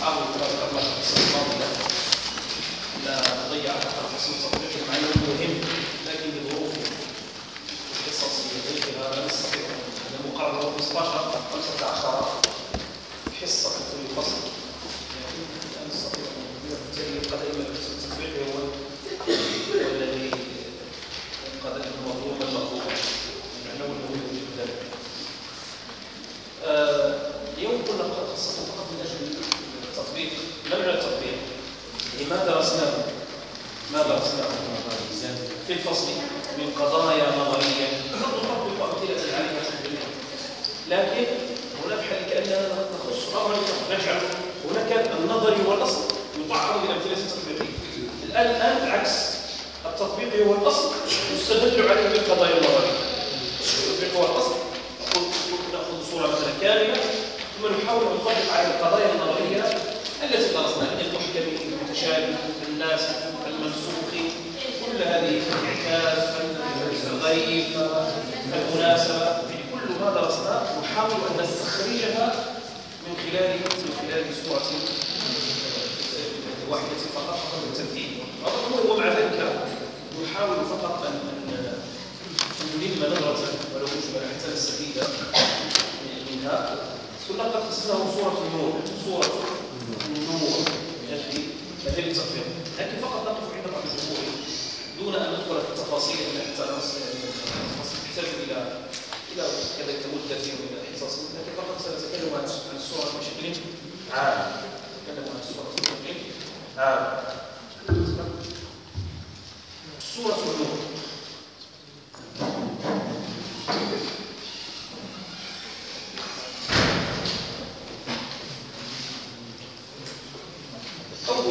نحاول كما ذكرنا في القصة الماضية لا نضيع حتى القسم التطبيقي مع أنه مهم، لكن لظروف القصص غيرها لا نستطيع أن مقرر 15 حصة في كل فصل، يعني لا نستطيع أن بالتالي يبقى دائما القسم التطبيقي هو الذي يبقى دائما مظلوما مغلوبا، لأنه المهم جدا. اليوم كنا خصصنا فقط من أجل التطبيق. ما معنى التطبيق؟ ما درسناه في الفصل من قضايا نظرية نطبق أمثلة عليها تطبيقا، لكن هنا في حال كأننا نخص أمرا نجعل هناك النظري والأصل يطعم بالأمثلة التطبيقية. الآن العكس، التطبيق هو الأصل يستدل عليه بالقضايا النظرية. التطبيق هو الأصل، نأخذ صورة مثلا كاملة ثم نحاول أن نطبق على القضايا النظرية التي درسناها من المحكم المتشابه الناسخ المنسوخ، كل هذه الإعجاز الغريب المناسبة، كل ما درسناه نحاول أن نستخرجها من خلال سورة واحدة فقط بالتمثيل. ومع ذلك نحاول فقط أن نلم نظرة ولو مجملة حتى نستفيد منها. كنا قد قسمناه سورة النور في مثل التطبيق، لكن فقط نقف عند بعض الأمور دون أن ندخل في التفاصيل حتى تحتاج إلى كذلك مدة وإلى حصص، لكن فقط سنتكلم عن السورة بشكل عام. سورة النور أول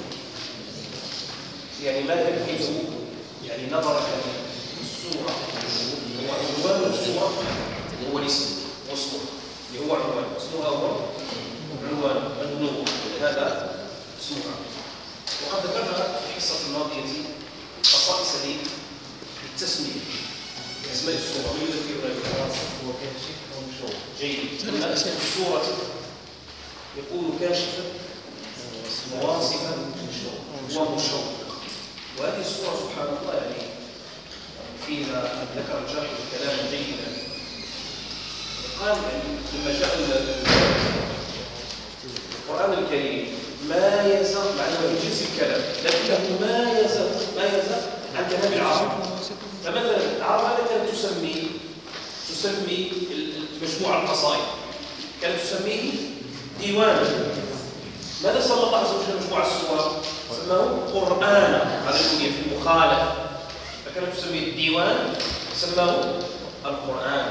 يعني ما يلفت يعني نظرك السورة هو عنوان السورة، هو الاسم واسمه اللي هو عنوان اسمها هو عنوان النور، هذا اسمها. وقد ذكرنا في الحصة الماضية خصائص للتسمية اسماء السورة. من يذكرنا بالوصف هو كاشف ومشهور. جيد. اسم السورة يكون كاشفا واصفا ومشهور. وهذه السورة سبحان الله يعني فيها ذكر الشرح كلاما جيدا. قال لما جاء القرآن الكريم ما يزال معناه من جنس الكلام، لكنه ما يزال عن كلام العرب. فمثلا العرب ماذا كانت تسمي مجموعة القصائد؟ كانت تسميه ديوانا. ماذا سمى الله عز وجل مجموعة السور؟ سماه قرآنا، هذا في المخالفة. فكانت تسميه الديوان سماه القرآن.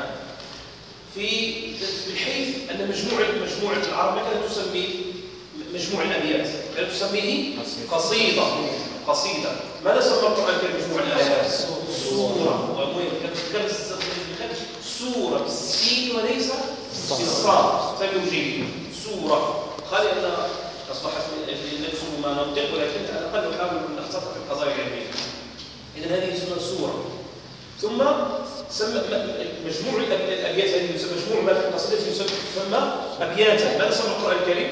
في حيث أن مجموعة العرب ما كانت تسمي مجموع الأبيات، كانت تسميه قصيدة. ماذا سمى القرآن كمجموع الآيات؟ سورة. كانت سورة بالسين وليس بالصاد. تبوجيه سورة. خلي أن أصبحت نكتب ما ننطق، ولكن على الأقل نحاول أن نختصر في القضايا العلمية. إذن هذه اسمها سورة. ثم مجموع الأبيات هذه يسمى مجموع ما في القصيدة يسمى أبياتا. ماذا سمى القرآن الكريم؟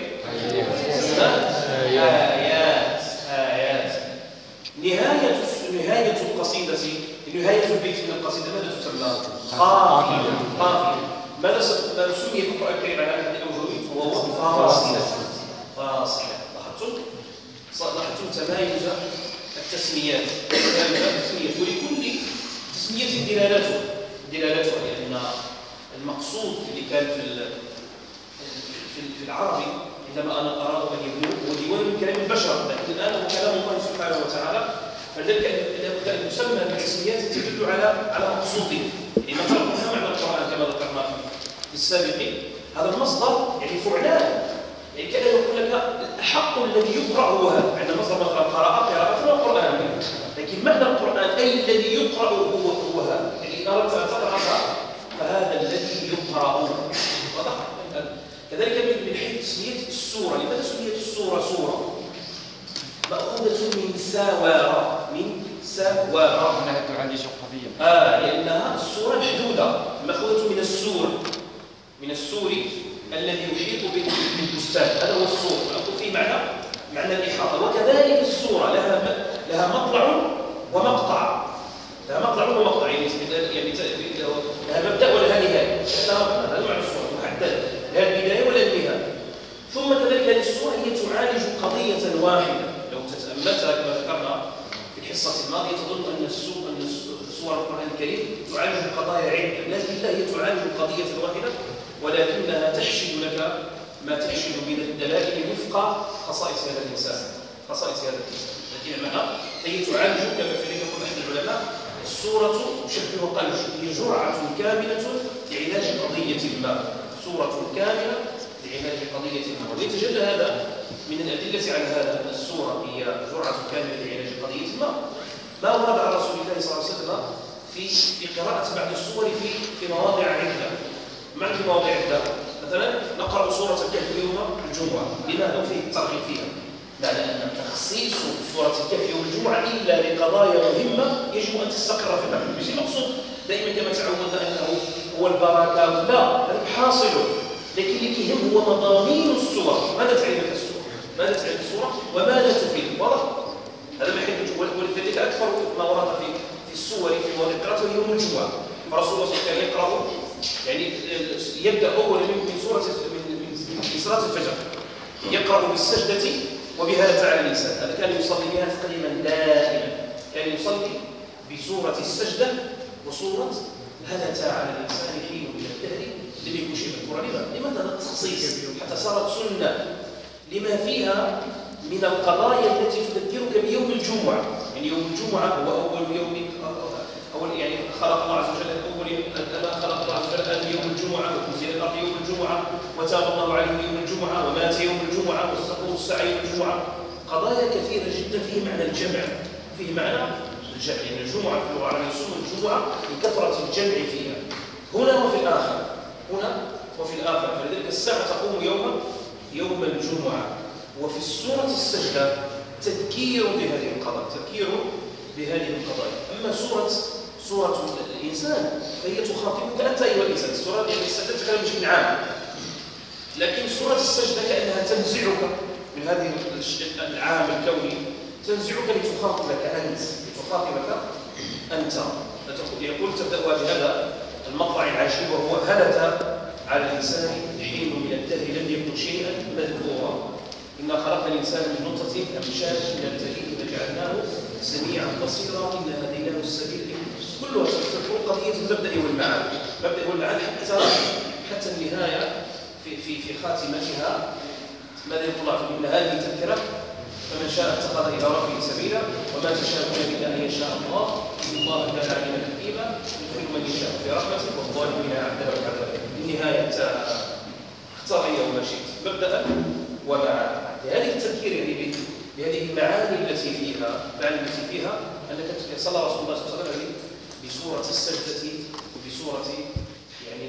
آيات. نهاية القصيدة، نهاية البيت من القصيدة ماذا تسمى؟ قافية. ماذا سمي في القرآن الكريم على هذه الأوجه؟ وهو فاصلة. لاحظتم تمايز التسميات. ولكل تسمية دلالتها، لأن المقصود اللي كان في العربي عندما أنا أراه أن يبنوه هو ديوان من كلام البشر، لكن الآن هو كلام الله سبحانه وتعالى. فلذلك لابد أن يسمى بتسميات تدل على مقصوده. يعني مثلا معنى القرآن كما ذكرنا في السابقين، هذا المصدر يعني فعلان، يعني كأنه يقول لك الحق الذي يقرأ هو هذا. عندما مصدر مثلا قراءة القرآن، لكن معنى القرآن أي الذي يقرأ هو هذا. يعني أردت أن تقرأ فهذا الذي يقرأ. واضح؟ كذلك من حيث تسمية السورة، لماذا سميت السورة سورة؟ مأخوذة من ساوارة. إنها تعالج قضية. لأنها السورة محدودة، مأخوذة من السور الذي يحيط بالبستان. هذا هو السور، مأخوذ معنى الإحاطة. وكذلك السورة لها مطلع ومقطع. لها مطلع ومقطع، يعني لها مبدأ ولها نهاية. هذا معنى السورة محددة، لا البداية ولا النهاية. ثم كذلك هذه السورة هي تعالج قضية واحدة. لو تتأملتها كما ذكرنا في الحصة الماضية تظن أن سور القرآن الكريم تعالج قضايا عدة، لكن لا، هي تعالج قضية واحدة، ولكنها تحشد لك ما تحشد من الدلائل وفق خصائص هذا الإنسان. لكن معها هي تعالج كما يقول أحد العلماء: السورة تشبه قلب، هي جرعة كاملة لعلاج قضية ما. سورة كاملة لعلاج قضية ما. ويتجلى هذا من الأدلة على هذا أن السورة هي جرعة كاملة لعلاج قضية ما ورد عن رسول الله صلى الله عليه وسلم في قراءة بعض السور في مواضع عدة. معنى في مواضع عدة، مثلا نقرأ سورة الكهف يوم الجمعة، لماذا فيه الترغيب فيها؟ معنى أن تخصيص سورة الكهف يوم الجمعة إلا لقضايا مهمة يجب أن تستقر في العقل. مش المقصود دائما كما تعودنا أنه هو البركة، لا، هذا حاصل، لكن اللي يهم هو مضامين السور. ماذا تعني لك السورة؟ ماذا تعني السورة؟ وماذا تفيد؟ واضح؟ هذا محل، ولذلك أكثر ما ورد في السور في مواضع قراءته يوم الجمعة. فرسول الله صلى الله عليه وسلم يقرأ، يعني يبدأ أولا من سورة من صلاة الفجر، يقرأ بالسجدة وبهذا تعالى الإنسان. هذا كان يصلي بها تقريبا دائما، كان يصلي بسورة السجدة وسورة هل تعالى الإنسان حين من الدهر لم يكن شيء مذكورا. لماذا هذا التخصيص؟ حتى صارت سنة لما فيها من القضايا التي تذكرك بيوم الجمعة. يعني يوم الجمعة هو أول يوم، يعني خلق الله عز وجل خلق الله عز وجل آدم يوم الجمعة، وأنزل الأرض يوم الجمعة، وتاب الله عليه يوم الجمعة، ومات يوم الجمعة، وتقوم الساعة يوم الجمعة. قضايا كثيرة جدا فيه معنى الجمع، فيه معنى الجمع. يعني الجمعة في اللغة العربية يسمى الجمعة لكثرة الجمع فيها، هنا وفي الآخر، فلذلك الساعة تقوم يوم الجمعة. وفي السورة السجدة تذكير بهذه القضايا. أما سورة الإنسان فهي تخاطبك أنت أيها الإنسان. السورة السجدة تتكلم بشكل عام، لكن سورة السجدة كأنها تنزعك من هذه العام الكوني، تنزعك لتخاطبك أنت. يقول تبدأ بهذا المطلع العجيب، وهو هل على الإنسان حين من الدهر لم يكن شيئا مذكورا. إنا خلقنا الإنسان من نطفة أمشاج نبتليه فجعلناه سميعا بصيرا إن هديناه السبيل. كلها تذكر قضية المبدأ والمعاد حتى النهاية في خاتمتها. ماذا يقول الله؟ إن هذه تذكرة فمن شاء اتخذ إلى ربه سبيلا وما تشاءون إلا أن يشاء الله إن الله كان عليما حكيما يدخل من يشاء في رحمته والظالمين أعد لهم عذابا. النهاية اختار يوم شئت مبدأ ومعاد. هذه التذكير يعني بهذه المعاني التي فيها أنك صلى رسول الله صلى الله عليه وسلم بسورة السجدة وبسورة يعني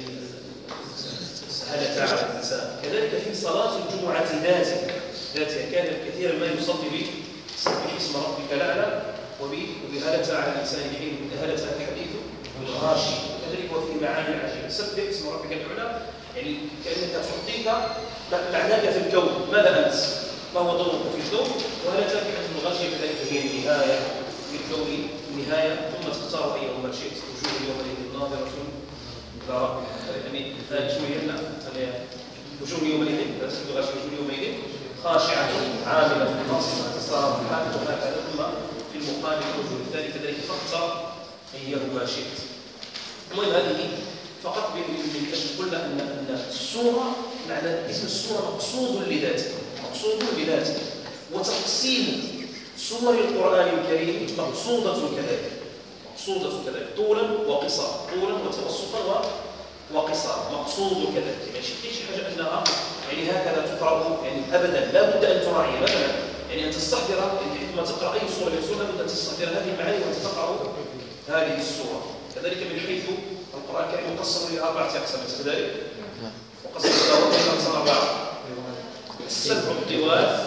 هل تعالى الإنسان. كذلك في صلاة الجمعة ذاتها كان كثيرا ما يصلي بسبح اسم ربك الأعلى وبهل تعالى الإنسان حين هل تعالى الحديث والغاشي. كذلك وفي معاني عجيبة. سبح اسم ربك الأعلى يعني كأنك تعطيك معناك في الكون، ماذا أنت؟ ما هو ضرورك في الكون؟ وهل تعالى الحديث والغاشي كذلك هي النهاية في الكون، النهاية. ثم تختار أيهما شئت. وجوه يومئذ ناظرة إلى ربها. يعني شو هي وجوه يومئذ لا تجد غاشية، وجوه يومئذ خاشعة عاملة ناصبة تصاب حالة هكذا. ثم في المقابل الوجه الثاني كذلك فاختر أيهما شئت. المهم هذه فقط من أجل قلنا أن السورة معنى اسم السورة مقصود لذاته، وتقسيم سور القرآن الكريم مقصودة كذلك طولا وقصارا، طولا وتوسطا وقصارا، مقصود كذلك. يعني شيء حاجة أنها يعني هكذا تقرأ يعني أبدا لا بد أن تراعي مثلا يعني أن تستحضر يعني حينما تقرأ أي سورة لا بد أن تستحضر هذه المعاني وأن تقرأ هذه السورة. كذلك من حيث القرآن الكريم مقسم إلى 4 أقسام كذلك، وقسم إلى أربعة: السبع الطوال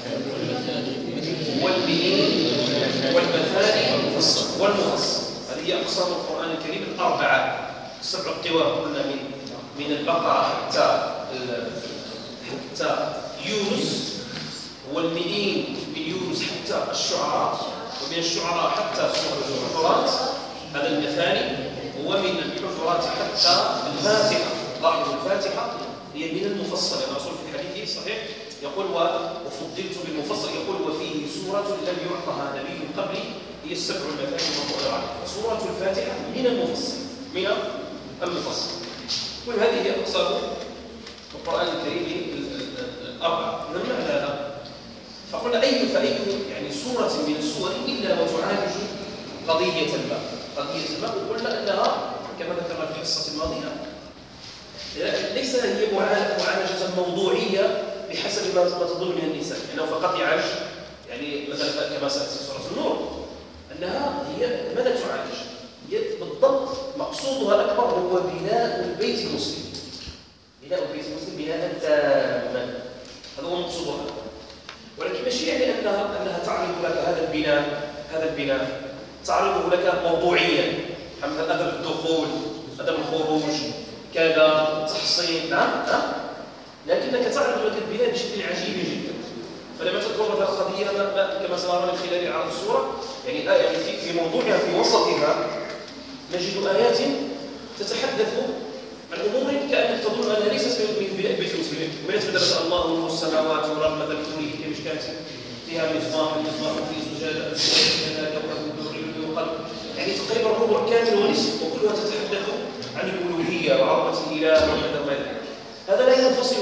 والبنين والمثاني والمفصل. هذه هي أقسام القرآن الكريم 4. السبع الطوال قلنا من البقرة حتى يونس والمئين من يونس حتى الشعراء، ومن الشعراء حتى سورة الحجرات هذا المثاني، ومن الحجرات حتى الفاتحة. لاحظوا الفاتحة هي من المفصل، الرسول في الحديث صحيح يقول وفضلت بالمفصل، يقول وفيه سورة لم يعطها نبي قبلي هي السبع المثاني والقرآن. فسورة الفاتحة من المفصل، من المفصل. وهذه هي أقسام القرآن الكريم الأربعة. من معنى هذا؟ فقلنا فأي يعني سورة من السور إلا وتعالج قضية ما، وقلنا أنها كما ذكرنا في الحصة الماضية ليس هي معالجة موضوعية بحسب ما تظن من الإنسان، أنه فقط يعالج يعني مثلا كما سأتي سورة النور أنها هي ماذا تعالج؟ هي بالضبط مقصودها الأكبر هو بناء البيت المسلم، بناء البيت المسلم بناء تاما، هذا هو مقصودها الأكبر. ولكن ماشي يعني أنها تعرض لك هذا البناء تعرضه لك موضوعيا، مثلا أدب الدخول، أدب الخروج، كذا تحصين، نعم، لكنك تعرض لك البناء بشكل عجيب جدا. فلما تذكر مثلا القضية كما سنرى من خلال عرض الصورة يعني في موضوعها في وسطها نجد آيات تتحدث عن أمور كأنك تظن أنها ليست من بناء بيت المسلمين. ومن يتبدأ الله نور السماوات والأرض مثل كونه كمشكاة فيها مصباح في زجاجة كذا كوكب دري يوقد، يعني تقريبا ربع كامل ونصف، وكلها تتحدث عن الألوهية وعظمة الإله وكذا وكذا. هذا لا ينفصل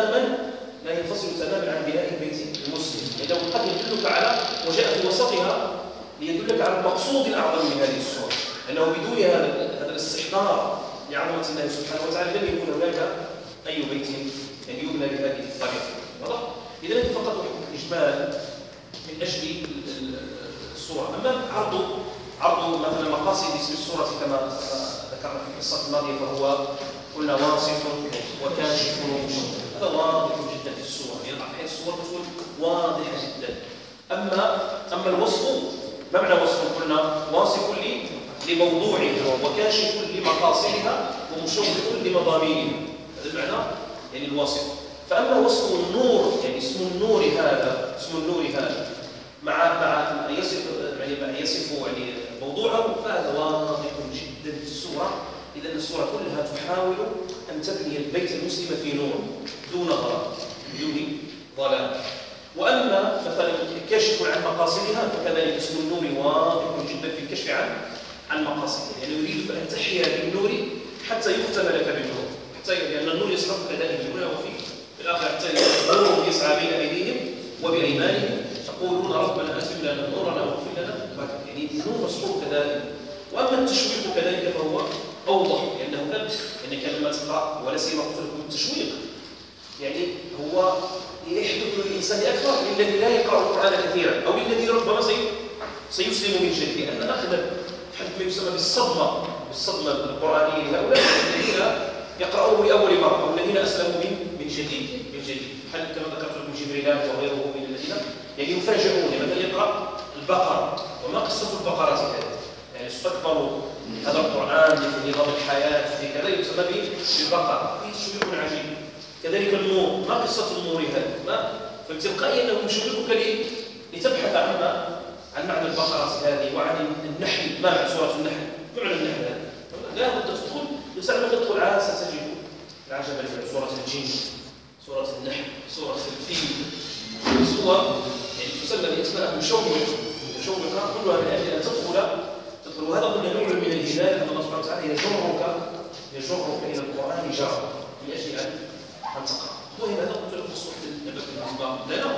تماما عن بناء البيت المسلم، لأنه قد يدلك على وجاء في وسطها ليدلك على المقصود الأعظم من هذه السورة، أنه بدون هذا الاستحضار لعظمة الله سبحانه وتعالى لم يكن هناك أي بيت يعني يبنى بهذه الطريقة. واضح؟ إذا فقط إجمال من أجل السورة. أما عرض مثلا مقاصد اسم السورة كما ذكرنا في القصة الماضية فهو قلنا واصف وكاشف ومشوق، هذا واضح جدا في السورة، يعني بعض السور تكون واضحة جدا. أما الوصف ما معنى وصف؟ قلنا واصف لموضوعها وكاشف لمقاصدها ومشوق لمضامينها، هذا المعنى يعني الواصف. فأما وصف النور يعني اسم النور هذا مع يصف يعني موضوعه فهذا واضح جدا في السورة. إذا السورة كلها تحاول أن تبني البيت المسلم في نور دون ظلام. وأما مثلا الكشف عن مقاصدها فكذلك اسم النور واضح جدا في الكشف عن مقاصدها، يعني يريد أن تحيا بالنور حتى يختم لك بالنور، لأن النور يسحب كذلك الأولى وفي الآخر حتى النور يسعى بين أيديهم وبأيمانهم يقولون ربنا أتم لنا نورنا واغفر لنا، يعني النور مسحوب كذلك. وأما التشويق كذلك فهو أوضح، لأنك لما تقرأ ولا سيما قلت لكم التشويق يعني هو يحدث للإنسان أكثر من الذي لا يقرأ القرآن كثيرا أو الذي ربما سيسلم من جديد، لأن أخذ ما يسمى بالصدمة القرآنية لهؤلاء الذين يقرأوه لأول مرة أو الذين أسلموا من جديد حل كما ذكرت لكم جبريل وغيره من الذين يعني يفاجئون مثلا يقرأ البقرة وما قصة البقرة هذه، يعني استكبروا هذا القرآن في نظام الحياة في كذا يسمى بالبقرة، فيه تشويق عجيب. كذلك النور ما قصة النور هذا، فبتلقائيا أنه يشوقك لتبحث عن معنى البقرة هذه وعن النحل، ما معنى سورة النحل؟ معنى النحل هذا لا بد تدخل الإنسان لما تدخل ستجد العجب من سورة الجن، سورة النحل، سورة الفيل، سورة يعني تسمى بأسماء مشوقة كلها من أجل أن تدخل. وهذا قلنا نوع من الهداية أن الله سبحانه وتعالى يجرك إلى القرآن جرا من أجل أن تقرأ. وهنا هذا قلت لكم الصحف بالنسبة لنا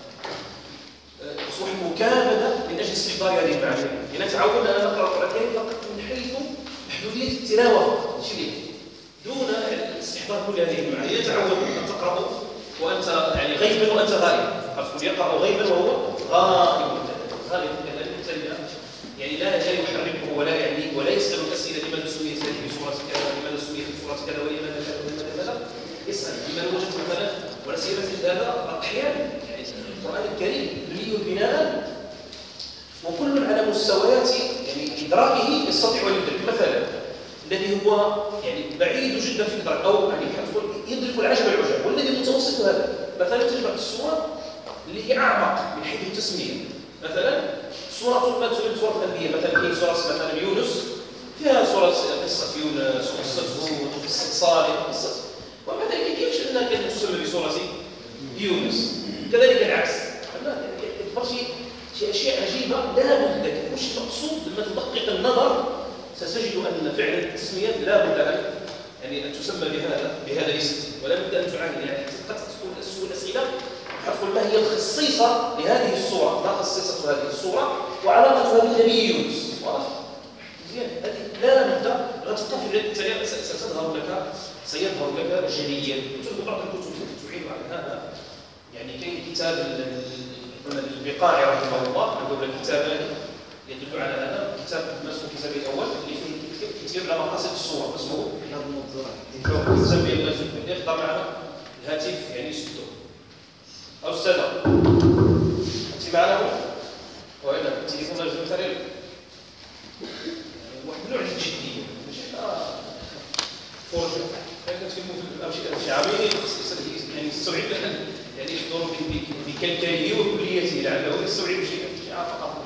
صحف مكابدة من أجل استحضار هذه المعاني، يعني تعودنا أن نقرأ القرآن الكريم فقط من حيث محدودية التلاوة دون استحضار كل هذه المعاني. يتعود أن تقرأ وأنت يعني غيبا وأنت غائب، يقرأ غيبا وهو غائب كذلك، يعني لا يحركه ولا يعنيه ولا يسأل الأسئلة لماذا سميت هذه بسورة كذا ولماذا سميت بسورة كذا ولماذا كذا يسأل لماذا وجدت مثلا ولا سيما في هذا أحيانا. يعني القرآن الكريم مبني بناء وكل على مستويات يعني إدراكه يستطيع أن يدرك. مثلا الذي هو يعني بعيد جدا في الإدراك أو يعني يدرك العجب والعجب، والذي متوسط هذا مثلا تجمع السورة اللي هي أعمق من حيث التسمية. مثلا سورة ما تسمى سورة الأنبياء، مثلا كاين سورة مثلا يونس فيها سورة قصة يونس وقصة هود وقصة صالح وقصة، ومع ذلك كيفاش أنها كانت تسمى بسورة يونس؟ كذلك العكس، كتبقى شي أشياء عجيبة لا بد. مش المقصود لما تدقق النظر ستجد أن فعلا التسميات لا بد أن يعني أن تسمى بهذا الاسم، ولا بد أن تعاني. يعني قد تكون الأسئلة حتقول ما هي الخصيصة لهذه الصورة، ما خصيصة هذه الصورة وعلاقتها بالنبي يونس. واضح؟ مزيان. هذه لا بد غتبقى في التالي سيظهر لك جليا. وتوجد بعض الكتب التي تعين على هذا. يعني كاين كتاب البقاعي رحمه الله عنده كتابان يدل على هذا. كتاب اسمه كتابه الاول اللي فيه كتاب على مقاصد الصور اسمه كتاب اللي يقدر معنا الهاتف يعني يسدو. أستاذة أنت معنا هو؟ وإلا التليفون رجل مثالي واحد من نوع الجدية ماشي فرجة كنتكلموا في أمشي عامين يعني يستوعب يعني يحضر بكلكله وكليته لعله يستوعب شيئا فقط.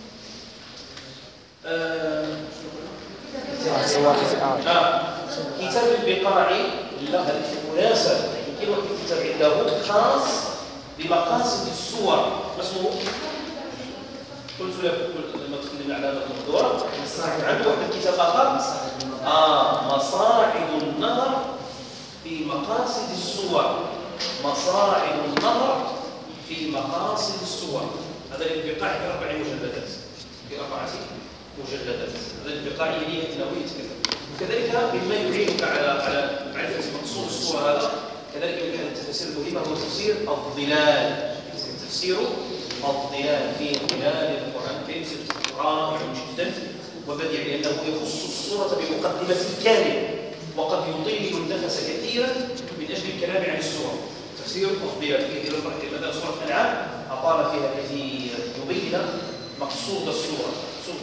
كتاب البقاعي لا هذه مناسبة. يمكن واحد الكتاب عنده خاص بمقاصد الصور اسمه قلت لما تكلمنا على هذا الموضوع عنده واحد الكتاب اخر مصاعد النظر في مقاصد الصور. مصاعد النظر في مقاصد الصور. هذا البقاعي في 4 مجلدات. في 4 مجلدات. هذا البقاعي هي نووية كذا. وكذلك مما يعينك على معرفة مقصود الصورة هذا كذلك من أحد التفاسير المهمة هو تفسير الظلال. تفسير الظلال في ظلال القرآن الكريم رائع جدا وبديع لأنه يخص الصورة بمقدمة كاملة وقد يطيل النفس كثيرا من أجل الكلام عن الصورة. تفسير الظلال في كثير مثلا سورة الأنعام أطال فيها كثير يبين مقصود الصورة.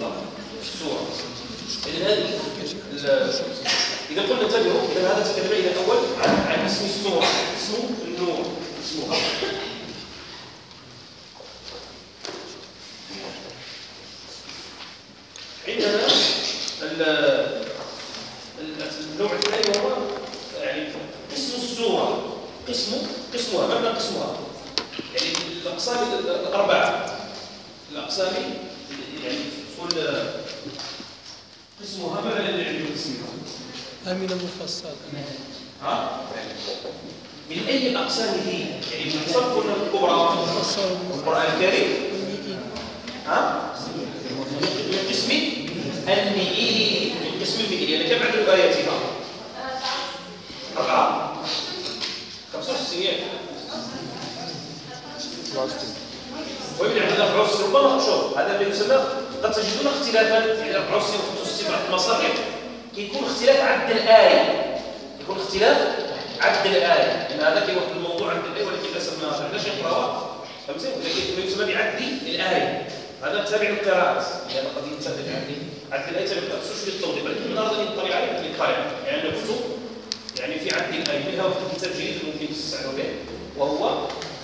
إذا قلنا انتبهوا إذا هذا تكلم إلى الأول عن اسم الصورة. اسمه النور. اسمها عندنا النوع الثاني وهو يعني اسم الصورة. قسمها ما قسمها يعني الأقسام الأربعة. الأقسام يعني تقول قسمها ما الذي يعرف قسمها؟ من المفصل. من أي الأقسام هي؟ يعني من أقسام الكبرى القرآن الكريم. من قسم المئين. من قسم المئين يعني كم عدد آياتها؟ 4 65 ويبني عندنا 64 ربما شوف هذا ما يسمى قد تجدون اختلافا يعني 64 و 65 بعض المصاحف كيكون اختلاف عد الآية. يكون اختلاف عد الآية لأن هذا كيوحد الموضوع عد الآية ولكن للأسف ما عندناش نقراوها فهمتي ولكن ما يسمى بعد الآية. هذا تابع القراءات يعني قد ينتبه عد الآية تابع القراءات شوف التوضيح ولكن من أراد أن يطلع عليه يطلع يعني كتب يعني في عد الآية منها واحد الكتاب جيد ممكن تستعملوا به وهو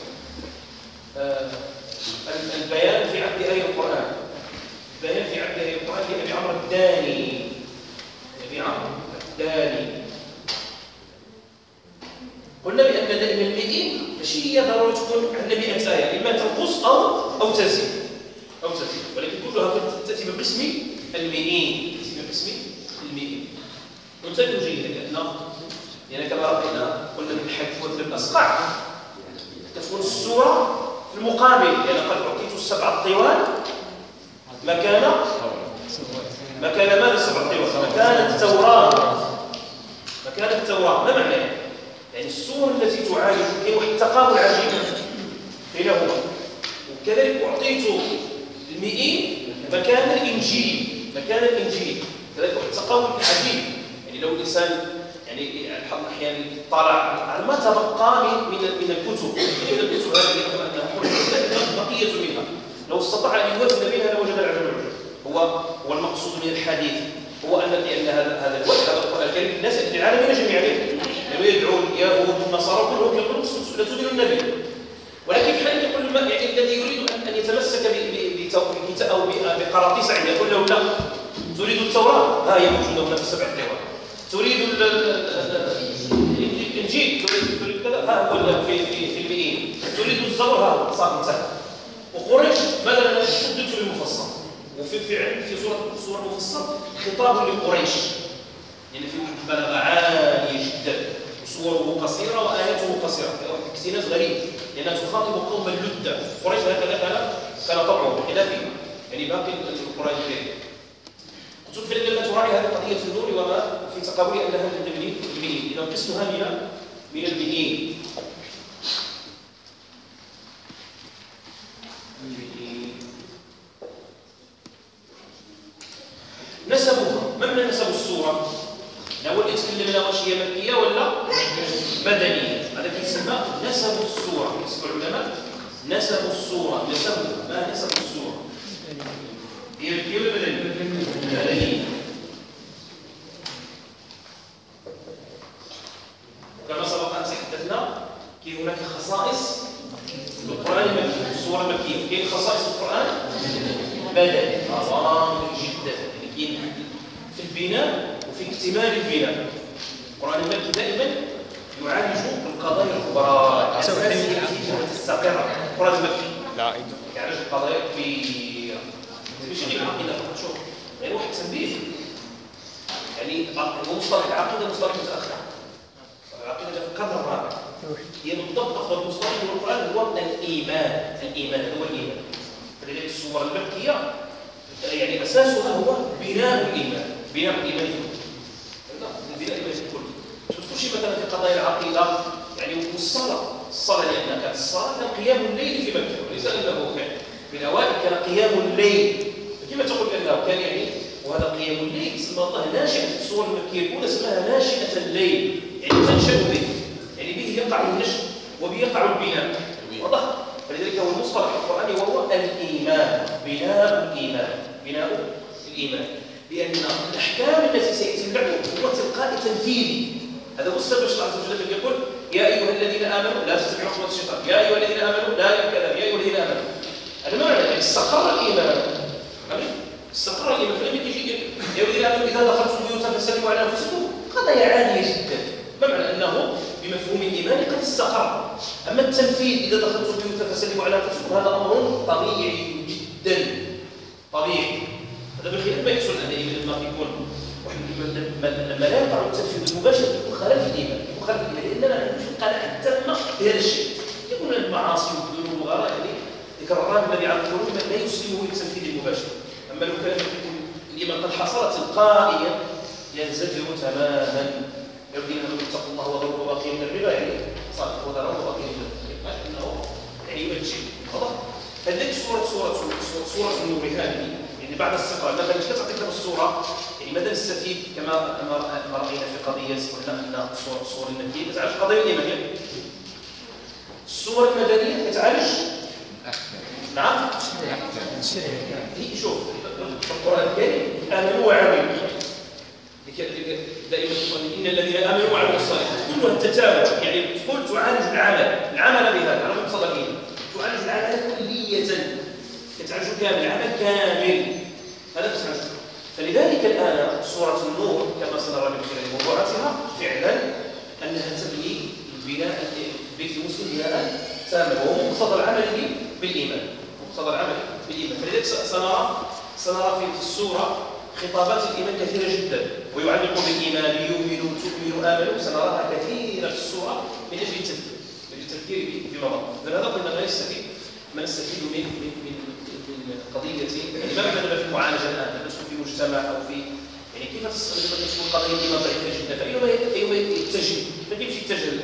البيان في عد آية القرآن. البيان في عد آية القرآن لأبي عمرو الداني. قلنا بأن دائما المئين ماشي هي ضروري تكون عندنا 100 آية إما تنقص أو تزيد ولكن كلها تأتي بقسم المئين. وانتبهوا جيدا لأن كما رأينا قلنا من الحد وثل الأصقع تكون السورة في المقابل يعني قد أعطيت 7 الطوال مكان ماذا 7 الطوال مكان التوراة. ما معنى يعني السورة التي تعالج كاين واحد التقابل عجيب بينهما. وكذلك أعطيت المئين مكان الإنجيل كذلك واحد التقابل عجيب. يعني لو الإنسان يعني أحيانا طالع على ما تبقى من الكتب يعني الكتب هذه أنها بقية منها لو استطاع أن يوازن بينها لوجد العجب. هو المقصود من الحديث هو لأن هذا الوحي هذا القرآن الكريم الناس العالمين جميعا يعني يدعون اليهود والنصارى كلهم يقولون لا تؤمنوا النبي ولكن في حال يقول 7 قوى. تريد الإنجيل، تريد كذا، ها هو في المئين. تريد الزبر، ها هو صار انتهى. وقريش مثلا شدته للمفصل، وفي فعل في سورة المفصل خطاب لقريش، يعني في واحد البلاغة عالية جدا، وصوره قصيرة وآياته قصيرة، اكتناز غريب لأنها تخاطب قوما لدا. قريش هكذا كان طبعه بخلاف يعني باقي القرآن الكريم. قلت في لما تراعي هذه قضية النور وما في تقابل أنها من المئين، إذا قسمها من المئين. نسبها، ما معنى نسب السورة؟ الأول يتكلم لنا واش هي مكية ولا مدنية، هذا كيسمى نسب السورة. يسمى العلماء نسب السورة، ما نسب السورة؟ هي مكية ولا مدنية؟ كما سبق أن تحدثنا كي هناك خصائص القرآن المكي، السورة المكية، كاين خصائص القرآن مدني عظام جدا، يعني في البناء وفي اكتمال البناء. القرآن المكي دائما يعالج القضايا الكبرى الأساسية الساقطة. القرآن المكي يعالج القضايا الكبيرة، مش يجيب العقيدة فقط. شوف غير واحد تنبيه، يعني هو مصطلح العقيدة مصطلح متأخر. العقيدة في القرن الرابع، هي بالضبط أفضل مصطلح في القرآن هو الإيمان. الإيمان هو الإيمان. فلذلك السور المكية يعني أساسها هو بناء الإيمان، بناء الإيمان في الكل. بناء الإيمان في الكل. تذكر شيء مثلا في قضايا العقيدة يعني الصلاة لأن كانت الصلاة كان قيام الليل في مكة، وليس أنه كان من أوائل كان قيام الليل. فكيف تقول أنه كان يعني وهذا قيام الليل سمى الله ناشئة السور المكية الأولى سماها ناشئة الليل، يعني تنشأ به، يعني به يقع النشأ وبه يقع البناء. واضح؟ فلذلك هو المصطلح القرآني وهو الإيمان، بناء الإيمان، بناء الإيمان، لأن الأحكام التي سيتم بعده هو تلقاء تنفيذي. هذا هو السبب الله عز وجل يقول يا أيها الذين آمنوا لا تتبعوا خطوات الشيطان، يا أيها الذين آمنوا لا كذا، يا أيها الذين آمنوا. هذا ما معنى استقر الإيمان، استقر الإيمان. فلم يجي يا أيها الذين آمنوا إذا دخلتم بيوتا فسلموا على أنفسكم، قضايا عالية جدا. ما معنى أنه بمفهوم الإيمان قد استقر. أما التنفيذ إذا دخلتم بيوتا فسلموا على أنفسكم هذا أمر طبيعي جدا، طبيعي. هذا بخلاف ما يحصل دائما لما يكون لما لا يقع التنفيذ المباشر يكون خلاف الإيمان، يكون خلاف الإيمان، لأننا عندنا قناعة تامة بهذا الشيء. يكون المعاصي والذنوب والغراء يعني ذكر الرام الذي على القلوب لا يسلمه للتنفيذ المباشر. أما لو كان الإيمان قد حصل تلقائيا ينزجر تماما. يريدون أن يتقوا الله وذروا بقية من الربا، يعني صادق وذروا بقية من الربا، أنه يعني يمشي. واضح؟ فذلك سورة النور هذه يعني بعد استقرار مثلا كيف تعطيك الصورة يعني ماذا نستفيد كما رأينا في قضية قلنا أن الصور المكية تتعالج قضايا الإيمانية. الصور المدنية تتعالج نعم شوف القرآن الكريم آمنوا وعملوا دائما تقول إن الذين آمنوا وعملوا الصالحات كلها التتابع، يعني تقول تعالج العمل بهذا على مقتضى الإيمان، تعالج العمل كلية، تتعالج كامل العمل كامل، هذا تتعالج. فلذلك الآن سورة النور كما سنرى من خلال موضوعاتها فعلا أنها تبني البناء بيت المسلم بناء تاما، وهو مقتضى العمل بالإيمان، مقتضى العمل بالإيمان. فلذلك سنرى في السورة خطابات الإيمان كثيرة جدا، ويعلق بالإيمان يؤمنوا تؤمنوا آمنوا، سنراها كثيرة في السورة من أجل التذكير بما مضى. لهذا قلنا ما نستفيد من قضية يعني ما معنى في المعالجة الآن لما تكون في مجتمع أو في يعني كيف تكون قضية الإيمان ضعيفة جدا، فأيما يتجه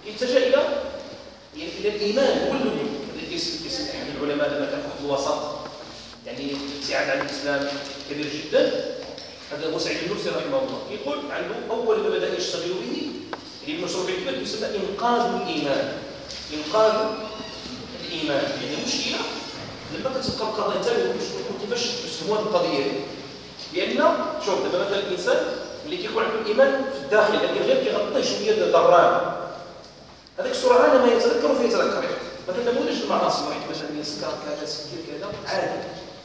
إلى الإيمان كله. يسمى العلماء لما كان واحد الوسط يعني ابتعاد عن الإسلام كبير جدا. هذا هو سعيد النورسي رحمه الله يقول عنه أول ما بدأ يشتغل به يعني المشروع الكبير يسمى إنقاذ الإيمان. إنقاذ الإيمان يعني المشكلة لما كتبقى القضايا تاعو كيفاش هو القضية دي، لأن شوف دابا مثلا الإنسان اللي كيكون عنده الإيمان في الداخل لكن غير كيغطي شوية ضران، هذيك السرعة أنا ما يتذكر فيه يتذكر. مثلا نموذج المعاصي واحد مثلا يسكر كذا سكر كذا عادي،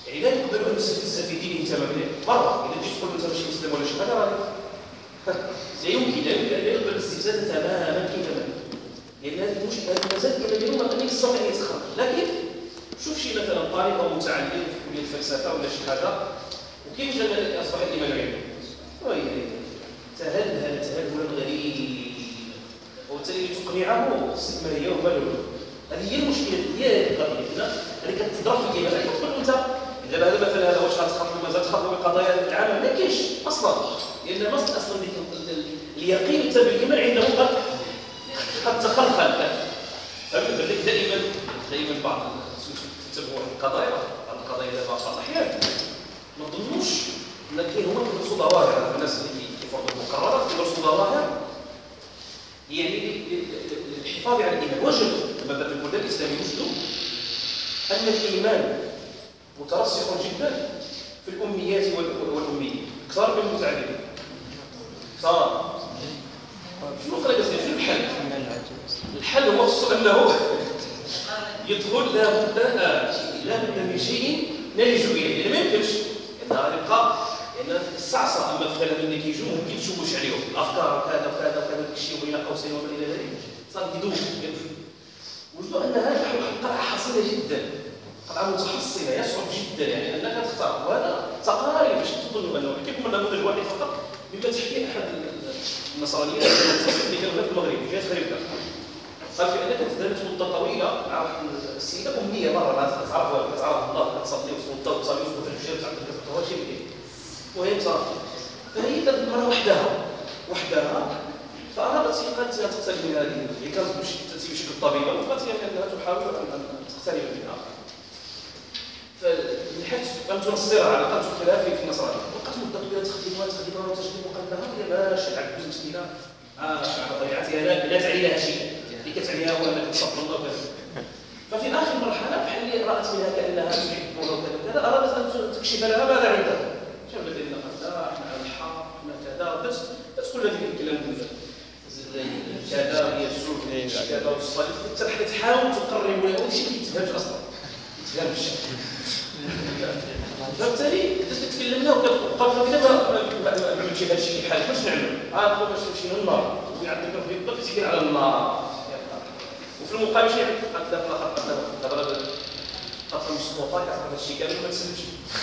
يعني لا يقبلوا ان يستفز في دينه تماما مره. اذا جيت تقول انت ماشي مسلم ولا شي حاجه راه لا يمكن لا يقبل الاستفزاز تماما كيفما، لان هذا المشكل مازال كما ديروا ما يستطيع ان يتخرج. لكن شوف شي مثلا طالب متعلم في كليه الفلسفه ولا شي حاجه وكيف جا اصبح الامام العلمي تهلهلا غريب، وبالتالي تقنعه ما هي وما له. هذه هي المشكله، هي القضيه اللي كتضرب في الايمان. اللي كتقول انت دابا هذا مثلا هذا واش غتخاطبوا مازال تخاطبوا بقضايا العامه؟ ما كاينش اصلا، لان اصلا ديك اليقين حتى بالايمان عنده قد تخلخل. فبالك دائما بعض تتبعوا القضايا دابا بعض الاحيان ما تظنوش ان كاين هما كيدرسوا ظواهر. الناس اللي كيفرضوا المقررات كيدرسوا ظواهر يعني الحفاظ على الايمان. وجدوا مثلا في البلدان الاسلاميه وجدوا ان الايمان مترسخ جدا في الاميات والاميين اكثر من المتعلمين. صار شنو خلينا شنو الحل؟ الحل هو خصو انه يدخل لابد من شيء نلج اليه، لان ما يمكنش انها يبقى لان الصعصه. اما في الكلام اللي كيجيو ممكن تشوش عليهم الافكار وكذا وكذا وكذا الشيء بين قوسين وما الى ذلك صار يدوب. وجدوا ان هذه قطعه حصينه جدا، قطعه متحصنه يصعب جدا يعني انك تختار. وهذا تقارير باش تظنوا انه نحكيكم نموذج واحد فقط مما تحكي احد النصرانيين اللي كانوا في المغرب جهه خريبكا. قال في انك تذهب مده طويله مع واحد السيده امنيه مره ما تعرفها، كتعرف الله كتصلي وتصوم وتصلي وتصوم في الحجاب تعرف كتقرا شي مكين وهي مصافيه. فهي كانت المراه وحدها فارادت قالت لها تقترب من هذه. هي كانت تمشي بشكل طبيبه وقالت لها انها تحاول ان تقترب منها. فلحقت ان تنصرها على الاقل تدخلها في النصرانيه. وقت مده طويله تخدمها وتجذب قلبها وهي ماشيه عجوز مسكينه على طبيعتها لا تعني لها شيء. اللي كتعنيها هو انك تصبر الله وكذا. ففي اخر مرحله بحال اللي رات منها كانها تحبها وكذا ارادت ان تكشف لها ماذا عندها. شافت لنا قالت احنا على الحق احنا كذا بس تقول هذيك الكلام كذا هي السوق كذا والصلاه حتى حتى تحاول تقرب لها وشي ما يتفهمش اصلا ما يتفهمش. فبالتالي تتكلم لها وقالت لها دابا ما نمشي هذا الشيء حاجه باش نعمل باش نمشي للنار ويعطيك بالضبط تسكر على النار. وفي المقابل شنو قالت لها دابا قطر مسقوطه كتعرف هذا الشيء كامل ما تسلمش.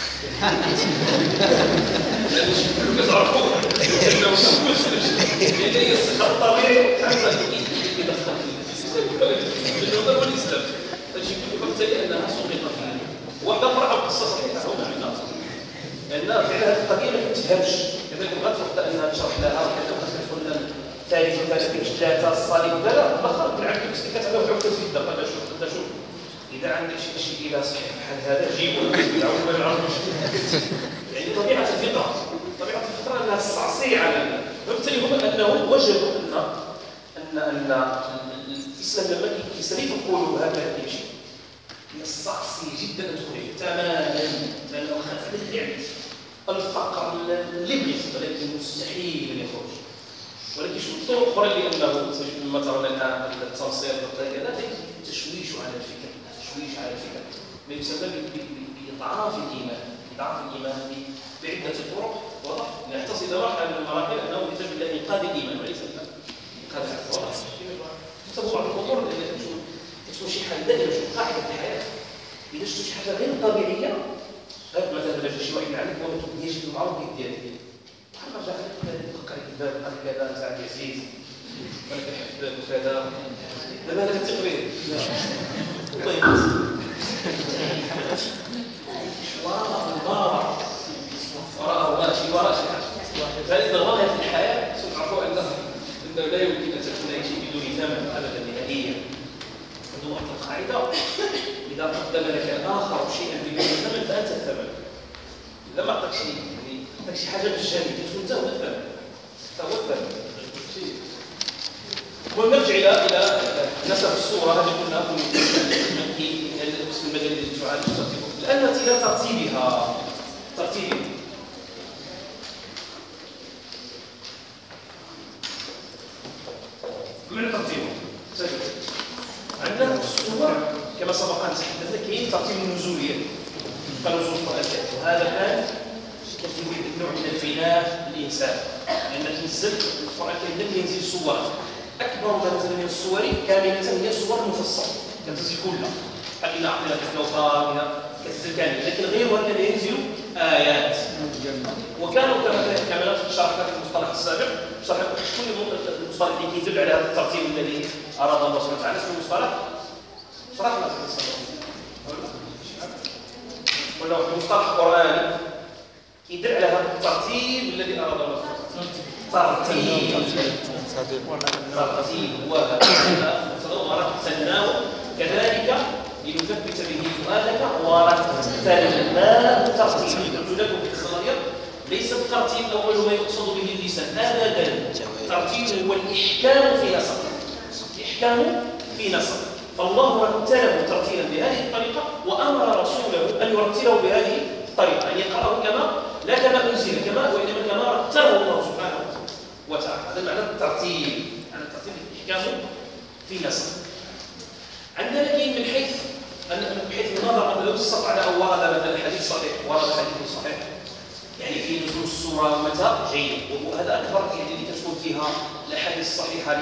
هذا الشيء كله كتعرفوا لانه ما تسلمش لان هي الصحه الطبيعي تعرف كيدخل لانه هو الاسلام. هذا الشيء كله فبالتالي انها سقطت فيه. وحده فرع القصه صحيحه او معنى لان فعلا هذه القضيه ما كتفهمش. كذلك بغات وحده انها تشرح لها وكذا وكتدخل ثالث ثلاثه الصليب وكذا الاخر بالعكس كتعطيو حكم في الدم. هذا شوف اذا عندك شيء الى صحيح بحال هذا جيبوا يعاود ما نعرفوش. يعني طبيعه الفطره انها تستعصي على فبالتالي هم انه وجدوا ان الاسلام لما كيستريف القلوب هكذا شيء يستعصي جدا تخرج تماما لانه خاف من العبد الفقر الابليس ولكن مستحيل ان يخرج. ولكن شو الطرق الاخرى لانه لما ترى لنا التنصير كذا تشويش على الفكر ما يسمى باضعاف الايمان بعده طرق. واضح نحتصر الى مرحله من المراحل انه يحتاج الى انقاذ الايمان وليس انقاذ العقل. واضح تتبع بعض الامور اللي تكون شي حاجه دائما شي قاعده في الحياه. اذا شفتوا شي حاجه غير طبيعيه مثلا جا شي واحد عندك هو ما يجي المعروف ديالك بحال ما جا فكر الباب قال كذا ساعه عزيز وانا كنحب الباب وكذا دابا هذا التقرير طيب وراء شيء هذه ضرورة في الحياة. تعرفوا أنه لا يمكن أن تكون أي شيء بدون ثمن أبدا نهائيا. هذه القاعدة إذا قدم لك الآخر شيئا بدون ثمن فأنت الثمن. لما أعطاك شيء يعني أعطاك شي حاجة بالجانب تكون أنت هو الثمن. ونرجع إلى نسب الصورة هذه كنا في القسم المدني للدفاعات لأنها إلى ترتيبها من ترتيبه عندنا الصور كما سبق أن تحدثنا كاين ترتيب النزولية قالوا نزول القرآن الكريم، وهذا كان كفي نوع من البناء للإنسان، لأن تنزل القرآن الكريم لم ينزل صورا، أكبر ما نزل من الصور كاملة هي صور مفصلة كتنزل كلها، حتى أعطينا الكوثر كتنزل كاملة، لكن غيرها كان ينزل آيات. وكانوا كما شرحنا في المصطلح السابق، شرحنا كل المصطلح اللي يدل على هذا الترتيب الذي أراد الله سبحانه وتعالى اسمه المصطلح، شرحنا في المصطلح ولا المصطلح القرآني يدل على هذا الترتيب الذي أراد الله ترتيب ورتلناه كذلك لنثبت به فؤادك ورتلناه ترتيبا. قلت لكم في الصغير ليس الترتيب أول ما يقصد به اللسان أبدا، الترتيب هو الإحكام في نسق، الإحكام في نسق. فالله رتله ترتيلا بهذه الطريقة وأمر رسوله أن يرتله بهذه الطريقة، أن يقرأه كما لا كما أنزل كما وإنما كما رتله الله سبحانه وتعالى. هذا معنى الترتيب، معنى الترتيب الإحكام في نسق. عندنا لكن من حيث النظر مثلا لو استطعنا أو ورد مثلا حديث صحيح، ورد حديث صحيح يعني في نزول السورة متى جيد، وهذا أكبر اللي تكون فيها الأحاديث الصحيحة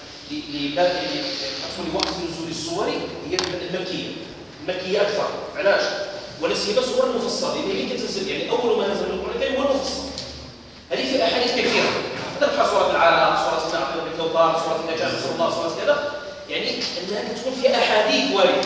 لوقت نزول السور هي المكية أكثر. علاش؟ وليس هي سور مفصلة، لأن هي كتنزل يعني أول ما نزل القرآن الكريم هو المفصل. هذه في أحاديث كثيرة، تبقى سورة العالم، سورة النعم بالكوثر، سورة النجاة، سورة الله، سورة كذا، يعني أنها تكون في أحاديث واردة.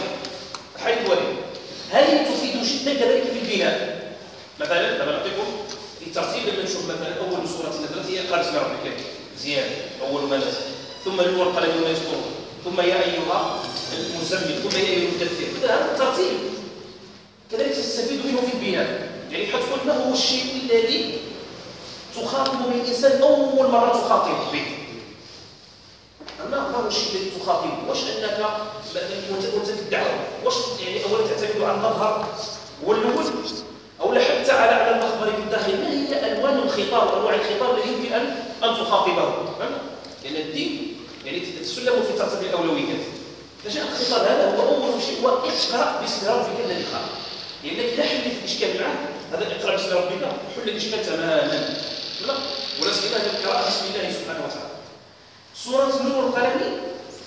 هل تفيد شدة كذلك في البناء؟ مثلا لما نعطيكم في ترتيب لما نشوف مثلا أول سورة نزلت هي اقرأ باسم ربك زيادة أول ما نزل، ثم نور القلم وما يسطرون، ثم يا أيها المزمل، ثم يا أيها المدثر. مثل هذا الترتيب كذلك تستفيد منه في البناء، يعني حتقول ما هو الشيء الذي تخاطب به الإنسان أول مرة تخاطب به؟ ما هو الشيء الذي تخاطب؟ واش أنك وأنت في الدعوة واش يعني أولا تعتمد على المظهر واللون أو لا حتى على المخبر في الداخل؟ ما هي ألوان الخطاب وأنواع الخطاب الذي يمكن أن تخاطبه؟ لأن الدين يعني تسلم في ترتيب الأولويات. فجاء الخطاب هذا هو أول شيء، هو اقرأ باسم ربك الذي خلق، لأنك لا حل الإشكال معه. هذا اقرأ باسم ربك حل الإشكال تماما، ولا سيما هذه القراءة باسم الله سبحانه وتعالى. سورة نور القلم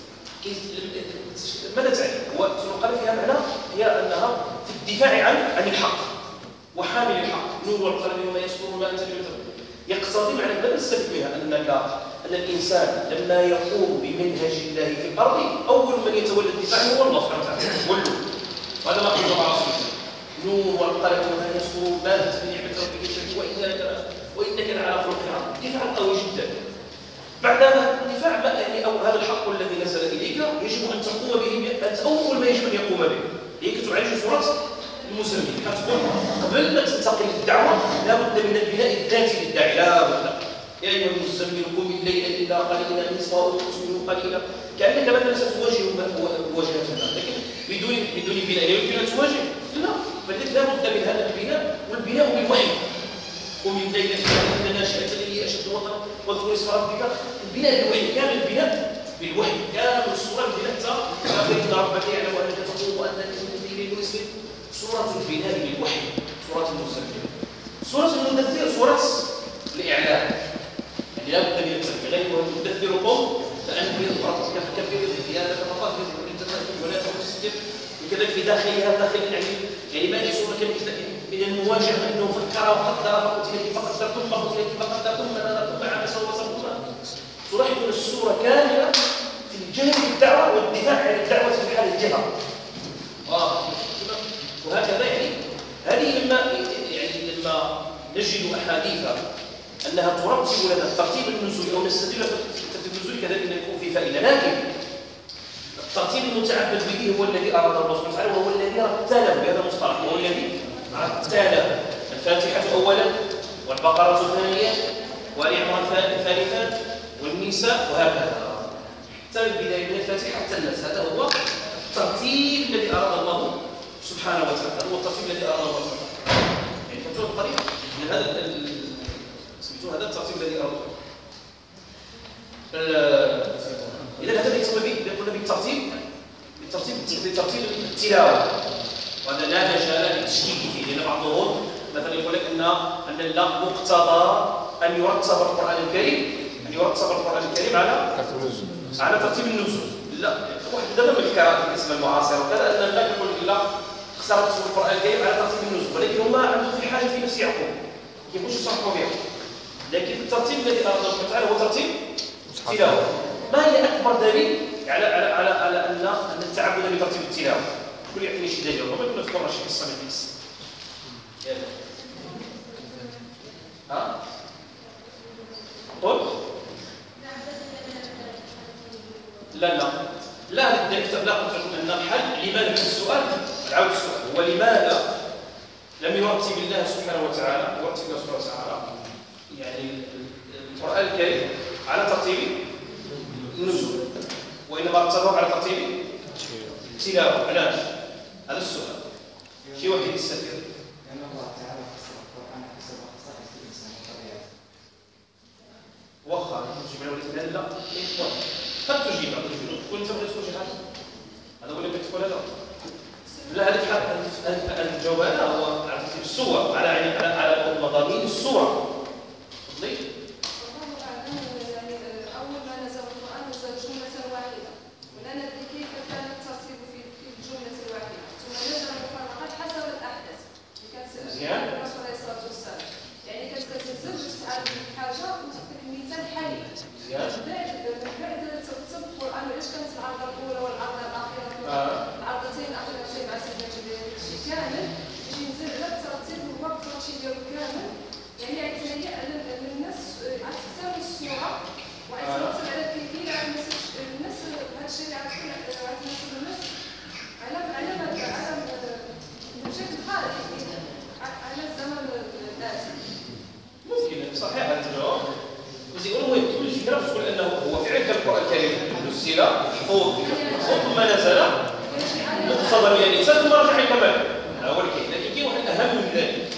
ماذا تعني؟ سورة القلم فيها معنى هي أنها في الدفاع عن الحق وحامل الحق. نور القلم وما يسطرون ما أنت يقتضي معنى هذا نستفيد منها أن الإنسان لما يقوم بمنهج الله في الأرض أول من يتولى الدفاع هو الله سبحانه وتعالى. وهذا ما قال الله عليه وسلم: نور والقلم وما يسطرون ما أنت بنعمة ربك تشرك وإنك لعلى خلق عظيم. دفاع قوي جدا. بعد هذا الدفاع يعني أو هذا الحق الذي نزل إليك يجب أن تقوم به، أنت أول ما يجب أن يقوم به. هيك تعالج سورة المسلمين. كتقول قبل ما تنتقل الدعوة لا بد من البناء الذاتي للداعي، لا بد. يا أيها المزمل قم الليل إلا قليلا نصفه أو انقص منه قليلا، كأنك مثلا ستواجه مواجهة الناس، لكن بدون بناء لا يمكن أن تواجه. لا، فلذلك لا بد من هذا البناء، والبناء بالوحي. قم الليل إن ناشئة الليل أشد وطئا واذكر اسم ربك. البناء بالوحي، كامل البناء بالوحي، كامل الصورة البناء إن ربك يعلم أنك تقوم وأنك من الليل ونصفه. سورة البناء بالوحي، سورة المزمل. سورة المدثر سورة الإعلام، يعني لا بد من التذكير. غير المدثر قم فأنذر ربك فكبر ثيابك فطهر ولا تكن تستكبر. وكذلك في داخلها يعني ما يسوى من المواجهة أنه فكر وقدر فقتل كيف قدر ثم قتل كيف قدر ثم نظر ثم عبس وبصر. ترحب السورة كاملة في الجهل بالدعوة والدفاع عن الدعوة في حال الجهر. وهكذا يعني هذه لما نجد أحاديث أنها ترتب لنا ترتيب النزول أو نستدل ترتيب النزول كذلك يكون في فائدة، لكن الترتيب المتعبد به هو الذي أراد الله سبحانه وتعالى، وهو الذي رتله بهذا المصطلح، وهو الذي رتله. الفاتحة أولا، والبقرة ثانيا، وآل عمران ثالثا، والنساء، وهكذا حتى البداية من الفاتحة حتى الناس. هذا هو الترتيب الذي أراد الله سبحانه وتعالى، هذا هو الترتيب الذي أراد الله سبحانه وتعالى. يعني فهمتوا الطريقة من هذا الترتيب الذي أراد الله. إذا هذا يسمى قلنا بالترتيب التلاوة، وهذا لا مجال للتشكيك فيه، لأن يقول لك ان لا مقتضى ان يرتب القران الكريم على ترتيب النزول. لا، واحد دابا من القراءات بالنسبه للمعاصره وكذا ان الناس يقول لك لا خصها ترتب القران الكريم على ترتيب النزول، ولكن هما عندهم في حاجه في نفس يعقوب ما كيبغوش يصرحوا بها. لكن الترتيب الذي اراد الله تعالى هو ترتيب التلاوه. ما هي اكبر دليل على ان التعبد بترتيب التلاوه؟ كل يعطيني شي دليل، ربما كنا نذكر شي قصه من القصص. يلا ها قل لا قلت لكم ان الحل لماذا السؤال العود السؤال هو لماذا لم يرتب الله سبحانه وتعالى يعني القرآن الكريم على ترتيب النزول، وإنما رتبه على ترتيب التلاوة. علاش؟ هذا السؤال. شي واحد يستفيد. لأن الله تعالى فسر القرآن حسب خصائص الإنسان وطبيعته. واخا تجيب على ولد لا قد تجيب كنت تبغي تقول شي حاجة؟ هذا هو اللي بتقول هذا. لا هذا الجواب هذا هو على ترتيب الصور على مضامين الصور. تفضلي. أول ما نزل القرآن نزل جملة واحدة، ولا ندري كيف كان الترتيب في الجملة الواحدة، ثم نزل المفرقات حسب الأحداث اللي كانت الرسول عليه الصلاة والسلام، يعني كانت كتنزل باش تعرف الحاجة وتعطيك مثال حي. بعد ترتب القرآن علاش كانت العرضة الأولى والعرضة الأخيرة العرضتين الأخيرتين مع سيدنا جبريل هادشي كامل باش ينزل على الترتيب والوقت هادشي ديالو كامل، يعني يتهيأ للناس عاد تختار الصورة وعاد ترتب على الكيفية على الناس هادشي اللي عاد تناسب الناس على بشكل خارج على الزمن الآتي. ممكن صحيح هذا الجواب، بس المهم كل الفكرة تقول انه هو فعلا كان القرآن الكريم نزل فوق ثم نزل مقتضى يعني ثم رجع كمان هذا هو الكيف. لكن كاين واحد اهم من ذلك،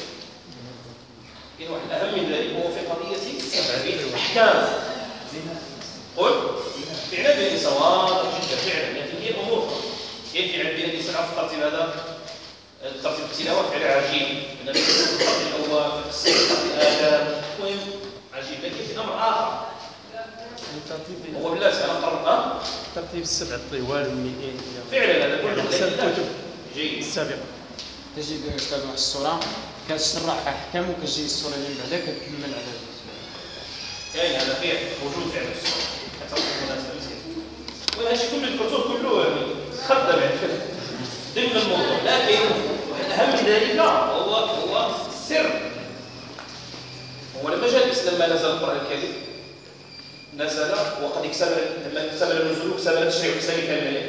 هو في قضية الأحكام. قل فعلا الإنسان واضح جدا فعلا، لكن هي أمور كيف فعلا بين الإنسان في الترتيب هذا الترتيب التلاوة فعلا عجيب، من الترتيب الأول في الترتيب آدم مهم عجيب، لكن في أمر آخر هو بالله سأنا قرر ترتيب السبع الطوال والمئين فعلا هذا كله الكتب جيد السابقة. تجد أستاذ واحد الصورة كتشرح أحكام وكتجي الصورة اللي بعدها كتكمل على كاين هذا فيه موجود فعلا في الصورة حتى المناسبة مسكين. وهذا كل الكتب كله يعني خدم يعني ضمن الموضوع، لكن أهم من ذلك هو السر. هو لما جاء الإسلام لما نزل القرآن الكريم نزل وقد لما اكتمل النزول اكتمل التشريع الإسلامي كاملا.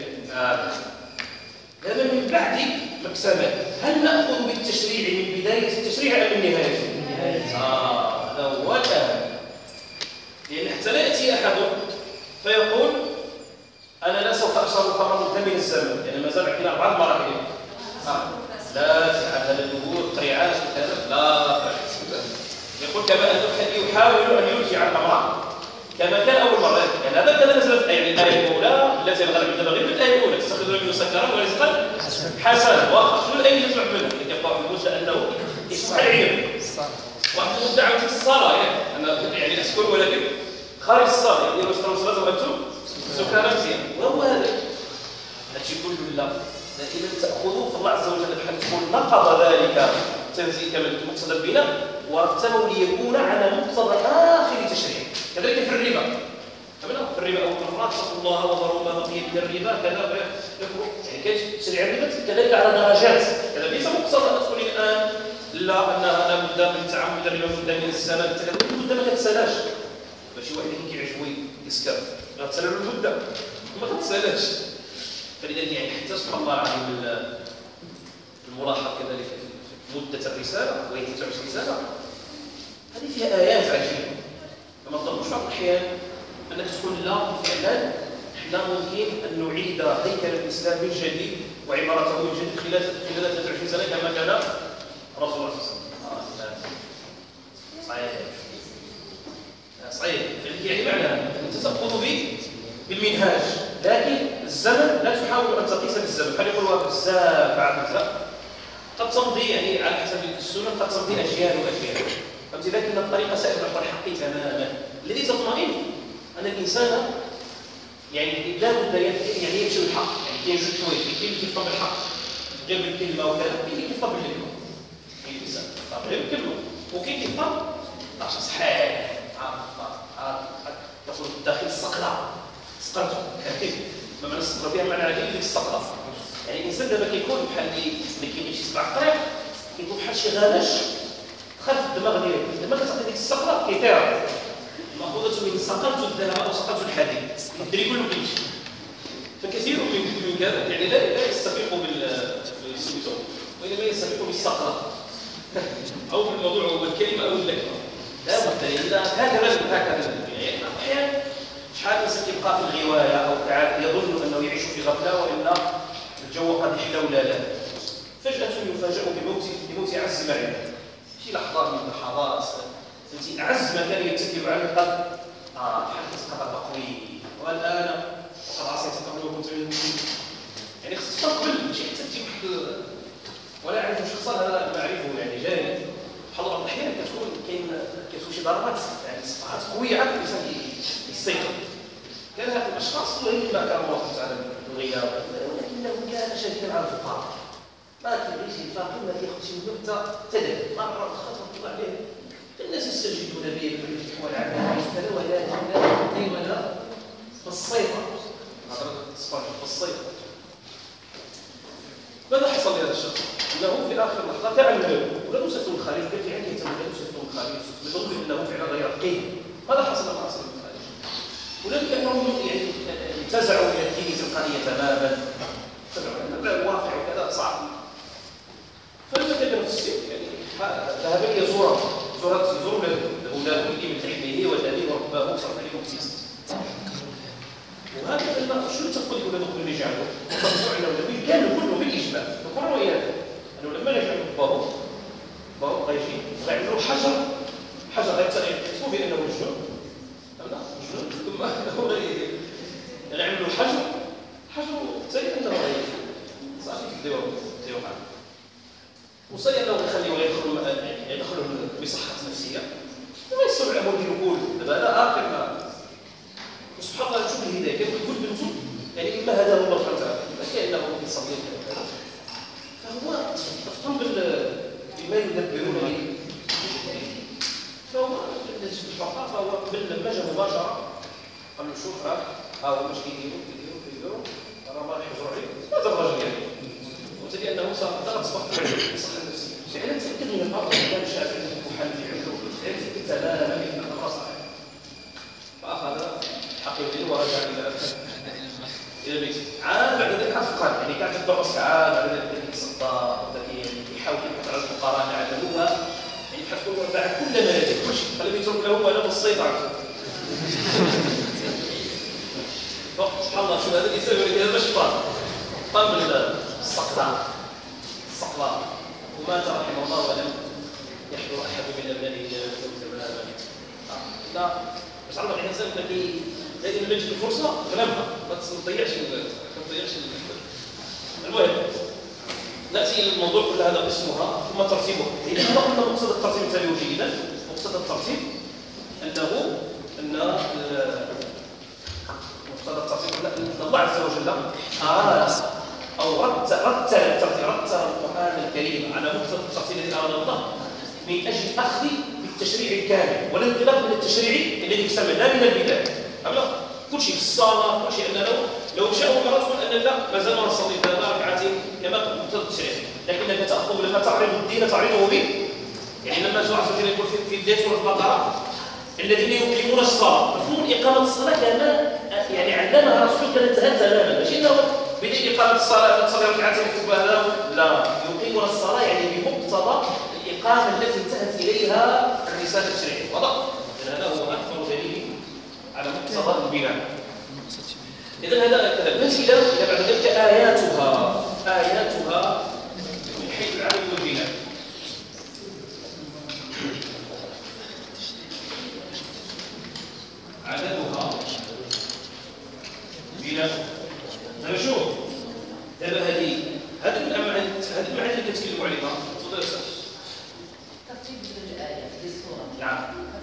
هذا من بعد مكسبه. هل نأخذ بالتشريع من بداية التشريع أم من نهايته؟ هذا هو الأهم. لأن حتى لا يأتي أحد فيقول أنا لا سوف أشرب الخمر مدة من الزمن، يعني ما زال عندنا بعض المراحل. لا هذا النبوة الطريعات وكذا لا. يقول كما أنه يحاول أن يرجع الأمر كما كان أول مرة، يعني هذا كذا نزلت يعني الآية الأولى التي الغرب عندنا غير الآية الأولى تستخدم من سكرا ورزقا حسنا. واخا شنو الآية اللي تطلع منها؟ يقول موسى أنه يصح العلم واحد دعوة الصلاة يعني أسكن ولكن خارج الصلاة يعني يقولوا الصلاة وأنتم سكرا مزيان. وهو هذا هادشي كله لا إذا تأخذوا فالله عز وجل بحال تكون نقض ذلك تنزيل كما مقتضى البناء وارتبوا ليكون على مقتضى آخر تشريع. كذلك في الربا في الربا أول مرات اتقوا الله وذروا ما بقي من الربا كذا يعني كاين تشريع الربا كذلك على درجات. هذا ليس مقتضى أن تقول الآن لا أنها لابد من تعمد الربا مدة من الزمن كذا المدة ما كتسالاش. شي واحد اللي كيعجبو يسكر غتسالو المدة ما كتسالاش. فلذلك يعني حتى سبحان الله العظيم الملاحظ كذلك في مدة الرسالة وهي 29 سنة هذه فيها آيات عجيبة. فما تظنوش بعض الأحيان أنك تقول لا فعلا احنا ممكن أن نعيد هيكل الإسلام من جديد وعمارته من جديد خلال 23 سنة كما كان رسول الله صلى الله عليه وسلم. صحيح يعني معناها أنت تأخذ بالمنهاج، لكن الزمن لا تحاول أن تقيس بالزمن. خلي يقولوا بزاف بعد بزاف قد تمضي يعني على حسب السنن قد تمضي اجيال واجيال. فهمت؟ لكن الطريقه سائر نحو الحق تماما. الذي تطمئن ان الانسان يعني لا بد يعني يمشي بالحق، يعني كاين جوج حوايج، كاين اللي كيفطر بالحق غير بالكلمه وكذا، كاين اللي كيفطر بالكلمه. كاين الانسان كيفطر غير بالكلمه، وكاين كيفطر طاش صحيح تقول داخل الصقله سقرته. ما معنى الصقره فيها معنى عجيب ديك الصقله. يعني الانسان دابا كيكون بحال اللي كيمشي يسبع الطريق، كيكون بحال شي غابش دخل في الدماغ ديالو، لما كتعطي ديك الصقله كيطير. مأخوذة من سقلت الذهب أو سقلت الحديد، الدري كله كيمشي. فكثير من كذا يعني لا يستفيق بالسميتو، وإنما يستفيق بالصقلة أو بالموضوع أو بالكلمة أو اللكمة. لا بد هكذا يعني أحيانا شحال الإنسان كيبقى في الغواية أو يظن أنه يعيش في غفلة وإلا الجو قد يحلى ولا لا. فجأة يفاجأ بموت أعز ما عنده. شي لحظات من اللحظات التي أعز ما كان يتكل عليه قد حدث قدر قوي والآن وقد عصيت قبل وكنت من المسلمين. يعني خصك تقبل ماشي حتى تجي واحد ولا أعرف شخصا هذا ما أعرفه يعني جاري بحال بعض الأحيان كتكون شي ضربات يعني صفحات قوية عاد الإنسان يستيقظ. كان هاد الأشخاص ما كان الله تعالى بالغياب ولكنه كان شديدا على الفقراء. ما كيبغيش الفقير ما كياخذش منه حتى تدري مرة خطوة تطلع عليه الناس يستجيبون به بالحوار عنه كذا ولا بالصيفة هذا الصفار بالصيفة. ماذا حصل لهذا الشخص؟ انه في اخر لحظه تعلم ولم يسكن الخارج كيف يعني يتمنى يسكن الخارج يظن انه فعلا غير قيم. ماذا حصل مع اصل الخارج؟ ولم انهم يعني انتزعوا من الدين القضيه تماما، انتزعوا ان الواقع وكذا صعب. فلما كان في السير يعني ذهب يزور الأولاد اللي من علمه والذي ورباه صرف عليه مكتسب. وهذا شنو تقول لك ولاد اللي جعلوا؟ العلماء كانوا كلهم بالإجماع يقولوا إياه أنه لما يجعلوا بابو غيجي غيعملوا حجر غيتصفوا بأنه مجنون. ثم غيعملوا حجر زي أنه غيجي صافي ديروا معاه. وصي انه يخليه يدخلوا بصحه نفسيه وما يستوعب الامور ديالو كله. دابا هذا اخر ما سبحان الله نشوف الهدايه كيقول بنته يعني اما هذا هو الله سبحانه وتعالى ماشي انه يصلي كذا فهو تفهم بما يدبرون به. فهو الفقراء فهو قبل لما جا مباشره قال له شوف ها هو باش كيديروا راه ما يحجروا عليه هذا الرجل يعني وتجي انه صار تصبح صحه نفسيه. فعلا تاكد من الامر كان شافعي محلل عنده فهمت تماما ان الامر صحيح. فاخذ حقيبته ورجع الى بيته. عاد بعد ذلك افقد يعني كانت الدرس عاد بعد ذلك يتصدى يحاول يبحث على الفقراء اللي علموها يعني يبحث باع كل مالته كل شيء فلم يترك له ولا بالسيطره. سبحان الله شو هذا الانسان هذا شفار قام الصقلة ومات رحمه الله ولم يحضر أحد من أبنائه إلى تماما. لا بس عندك الإنسان الذي لازم يجد الفرصة غنمها ما تضيعش المهم نأتي إلى الموضوع كل هذا قسمها ثم ترتيبها. إذا احنا قلنا مقصد الترتيب مثالي جيدا مقصد الترتيب أن الله عز وجل أراد أو رتب القرآن الكريم على مقتضى الترتيب الذي أراده الله من أجل أخذ بالتشريع الكامل والانطلاق من التشريع الذي يسمى لا من البداية. أبدا كل شيء في الصلاة كل شيء أنه لو شاءوا مرات تقول أن لا ما زال نصلي 3 ركعات كما مقتضى التشريع لكنك تأخذ لما تعرض الدين تعرضه به. يعني لما الله عز وجل يقول في بداية سورة البقرة الذين يقيمون الصلاة مفهوم إقامة الصلاة كما يعني علمها رسول كانت تماما ماشي انه بداية إقامة الصلاة تصلي ركعتين كبهلا لا يقيمون الصلاة يعني بمقتضى الإقامة التي انتهت إليها الرسالة الشرعية. واضح؟ هذا هو أكثر دليل على مقتضى البناء. إذا هذا كذا الأمثلة إذا بعد ذلك آياتها من حيث العدد والبناء. عددها بناء. نشوف دابا هذه هذه المعاني اللي كتكلموا عليها. تفضل يا استاذ. ترتيب الآية في السورة. نعم.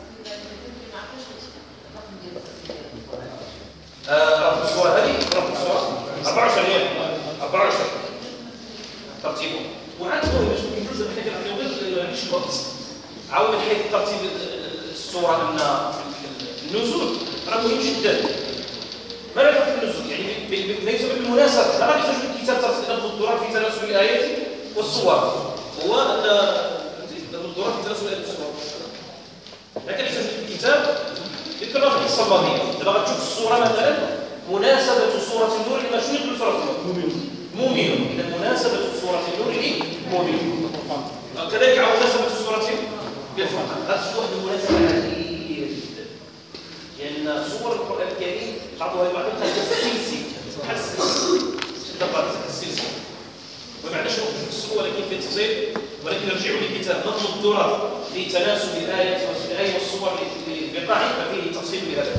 رقم الصورة هذه رقم الصورة 24 ترتيبه. وعاد هو باش ما كيمشوش حنا كنعطيو غير شي وقت. عاود من حيث ترتيب السورة في النزول راه مهم جدا. ما لا في النزول يعني ليس بالمناسبة لا يحتاج الكتاب ترتيب الدوران في تناسب الآيات والصور. هو أن الدوران في تناسب الآيات والصور. لكن يحتاج الكتاب ذكرنا في القصة الماضية. دابا غتشوف الصورة مثلا مناسبة سورة النور لما شوية من سورة المؤمنون. إذا مناسبة سورة النور للمؤمنون. كذلك عاود مناسبة سورة الفرقان. هذا واحد المناسبة عالية جدا. لأن سور القرآن الكريم بعضها يبعث كالسلسلة بحال السلسلة. السلسلة. ما معناش نقطة في السور ولكن في التفصيل ولكن نرجعوا للكتاب نظم الدرر في تناسب الآيات والصور بقاعدة ففيه تفصيل بهذا.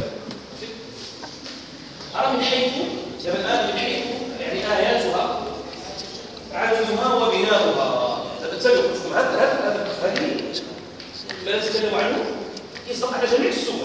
أرى من حيث الآن من حيث يعني آياتها عددها وبناؤها. تبتلوا لكم هذه ما نتكلم عنه يصدق على جميع الصور.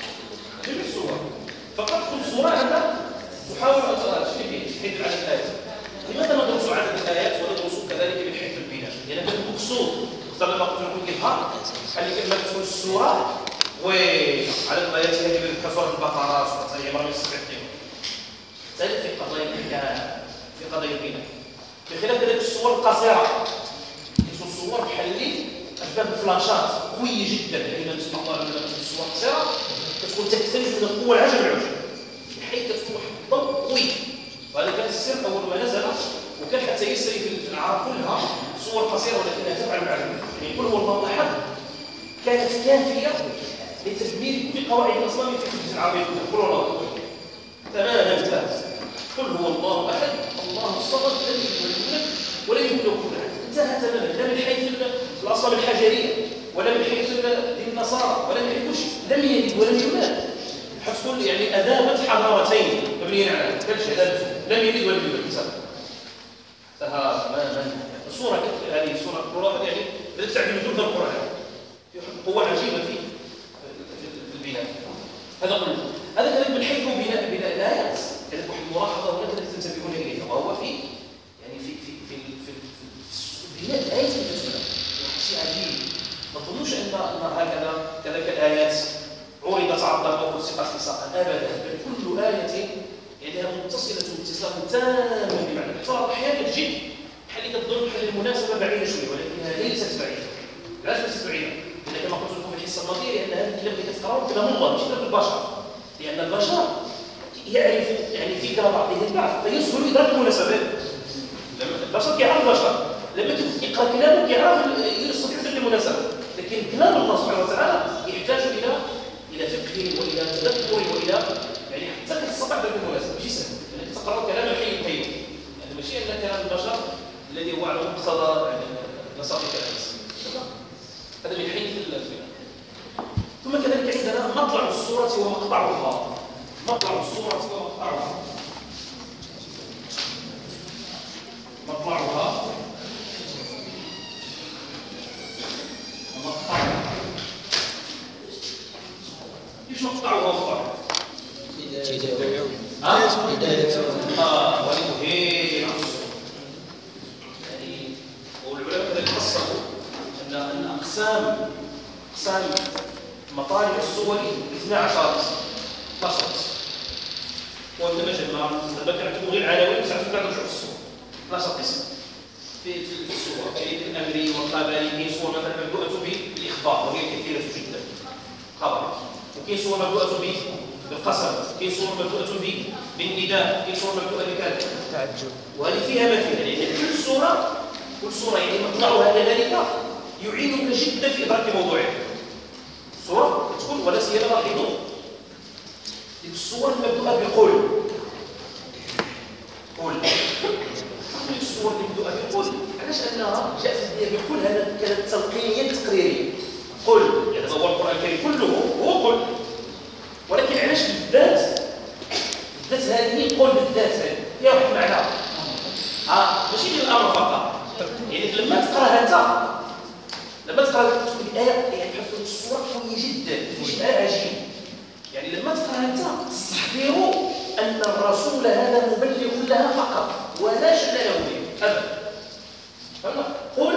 فقط كل صورة عندها تحاول أن تحيد عدد الآيات. لماذا ندرس عدد الآيات وندرس كذلك من حيث البناء؟ لأن كان المقصود اختار ما قلت لكم الإظهار حال كلمة تكون السورة وعدد الآيات هذه من كسور البقرة سورة عمران من 7 كلمة. ذلك في قضايا الأحكام في قضايا البناء. بخلاف كذلك الصور القصيرة كتكون الصور بحال اللي أشبه بالفلاشات قوية جدا. يعني نسمع الله لما تكون الصور قصيرة كتكون تختلف من القوة العجب بحيث كتكون واحد الضوء قوي. وهذا كان السر أول ما نزل وكان حتى يسري في العرب كلها صور قصيرة ولكنها تفعل العجب. يعني قل هو الله أحد كانت كافية لتدمير كل قواعد الأصنام في الجزء العربي. قل هو الله تماما انتهت. قل هو الله أحد الله الصمد لم يلد ولم يولد ولم يكن له كفوا أحد. انتهى تماما لا من حيث الأصنام الحجرية ولا من حيث دين النصارى ولا من حيث شيء. لم يلد ولم يولد حتكون يعني أدامت حضارتين مبنيين على كالشهادة لم يلد ولم يولد. انتهى تماما. الصورة هذه صورة القرآن يعني بدأت تعمل ثلث القرآن. قوة عجيبة في البناء. هذا كله. هذا كذلك من حيث بناء الآيات. كذلك واحد الملاحظة هنا كذلك تنتبهون إليها وهو في يعني في بناء الآيات كيف تبنى. شيء عجيب. ما تظنوش أن هكذا كذلك الآيات عرضت عرضا أو التقت لساقا أبدا. بل كل آية يعني متصلة اتصالا تاما بمعنى. حتى أحيانا تجد بحال اللي كتظن بحال المناسبة بعيدة شوية ولكنها ليست بعيدة. علاش ليست بعيدة؟ لأن كما قلت لكم في الحصة الماضية لأن هذه الكلام اللي كتقراو كلام الله مش كلام البشر. لأن البشر يعرف يعني فكرة بعضهم البعض فيسهل إدراك المناسبات. البشر كيعرف البشر لما يقرأ كلامه كيعرف يستطيع فهم المناسبة. لكن كلام الله سبحانه وتعالى يحتاج إلى فقه وإلى تدبر وإلى يعني حتى تستطيع فهم المناسبة ماشي سهل. لأنك تقرأ كلام الحي القيوم. يعني ماشي أن كلام البشر الذي هو على مقتضى نسق الناس. هذا من حيث البناء. ثم كذلك عندنا مطلع الصورة ومقطعها. مطلع الصورة ومقطعها. مطلعها ومقطعها. ايش مقطعها ومقطعها؟ بداية. ولمهير يعني والعلماء كذلك قصروا أن أقسام مطالع الصور 12 وانت مجمع ذكر لكم غير عناوين ساعات كنرجعوا في الصور 12 قسم في الصور كاين الامري والخبري. كاين صور مثلا مبدوءه بالاخبار وهي كثيره جدا خبر. وكاين صور مبدوءه بالقسم. كاين صور مبدوءه بالنداء. كاين صور مبدوءه بكذا تعجب. وهذه فيها ما فيها لان كل صوره يعني مطلعها كذلك يعينك جدا في ادراك موضوعها. صورة تقول ولا سيما لاحظوا الصور المبدوءة بقول الصور المبدوءة بقول علاش أنها جاءت بقول هذا كانت تلقينيا تقريرية. قل يعني هو القرآن الكريم كله هو قل ولكن علاش بالذات هذه قل بالذات هذه فيها واحد معنى ماشي ديال الامر فقط. يعني لما تقراها انت، لما تقرا تكون الايه يعني بحال الصوره قويه جدا، شيء عجيب. يعني لما تقراها انت تستحضر ان الرسول هذا مبلغ لها فقط ولا شأن له به ابدا. فهمت؟ قل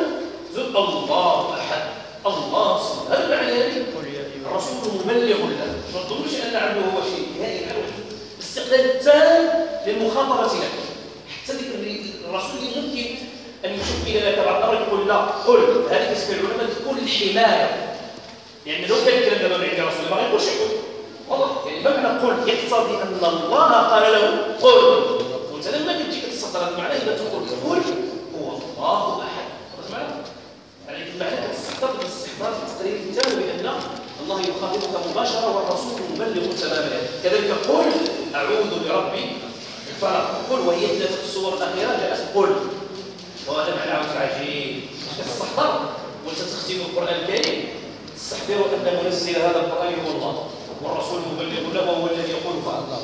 الله احد الله الصمد، هذا معنى الرسول مبلغ له. ما تظنوش ان عنده هو شيء نهائي، بحال الاستقلال التام للمخاطره لك. حتى ذكر الرسول ممكن ان يشكل لك بعض الامر يقول لا قل، هذه بالنسبه للعلماء تكون الحمايه. يعني لو كان الكلام دابا من عند الرسول ما غيقولش قل والله، يعني ما معنى قل يقتضي ان الله قال له قل، وانت لما كتجي كتستقر هذا المعنى اذا تقول قل هو الله احد، هذا المعنى. يعني المعنى كتستحضر بالاستحضار التقرير التام بان الله يخاطبك مباشره والرسول مبلغ تماما. كذلك قل اعوذ بربي الفلق، قل وهي ثلاثه الصور الاخيره جاءت قل، وهذا معنى عجيب. تستحضر وانت تختم القران الكريم تستحضر ان منزل هذا القران هو الله والرسول مبلغ له وهو الذي يقول فالله.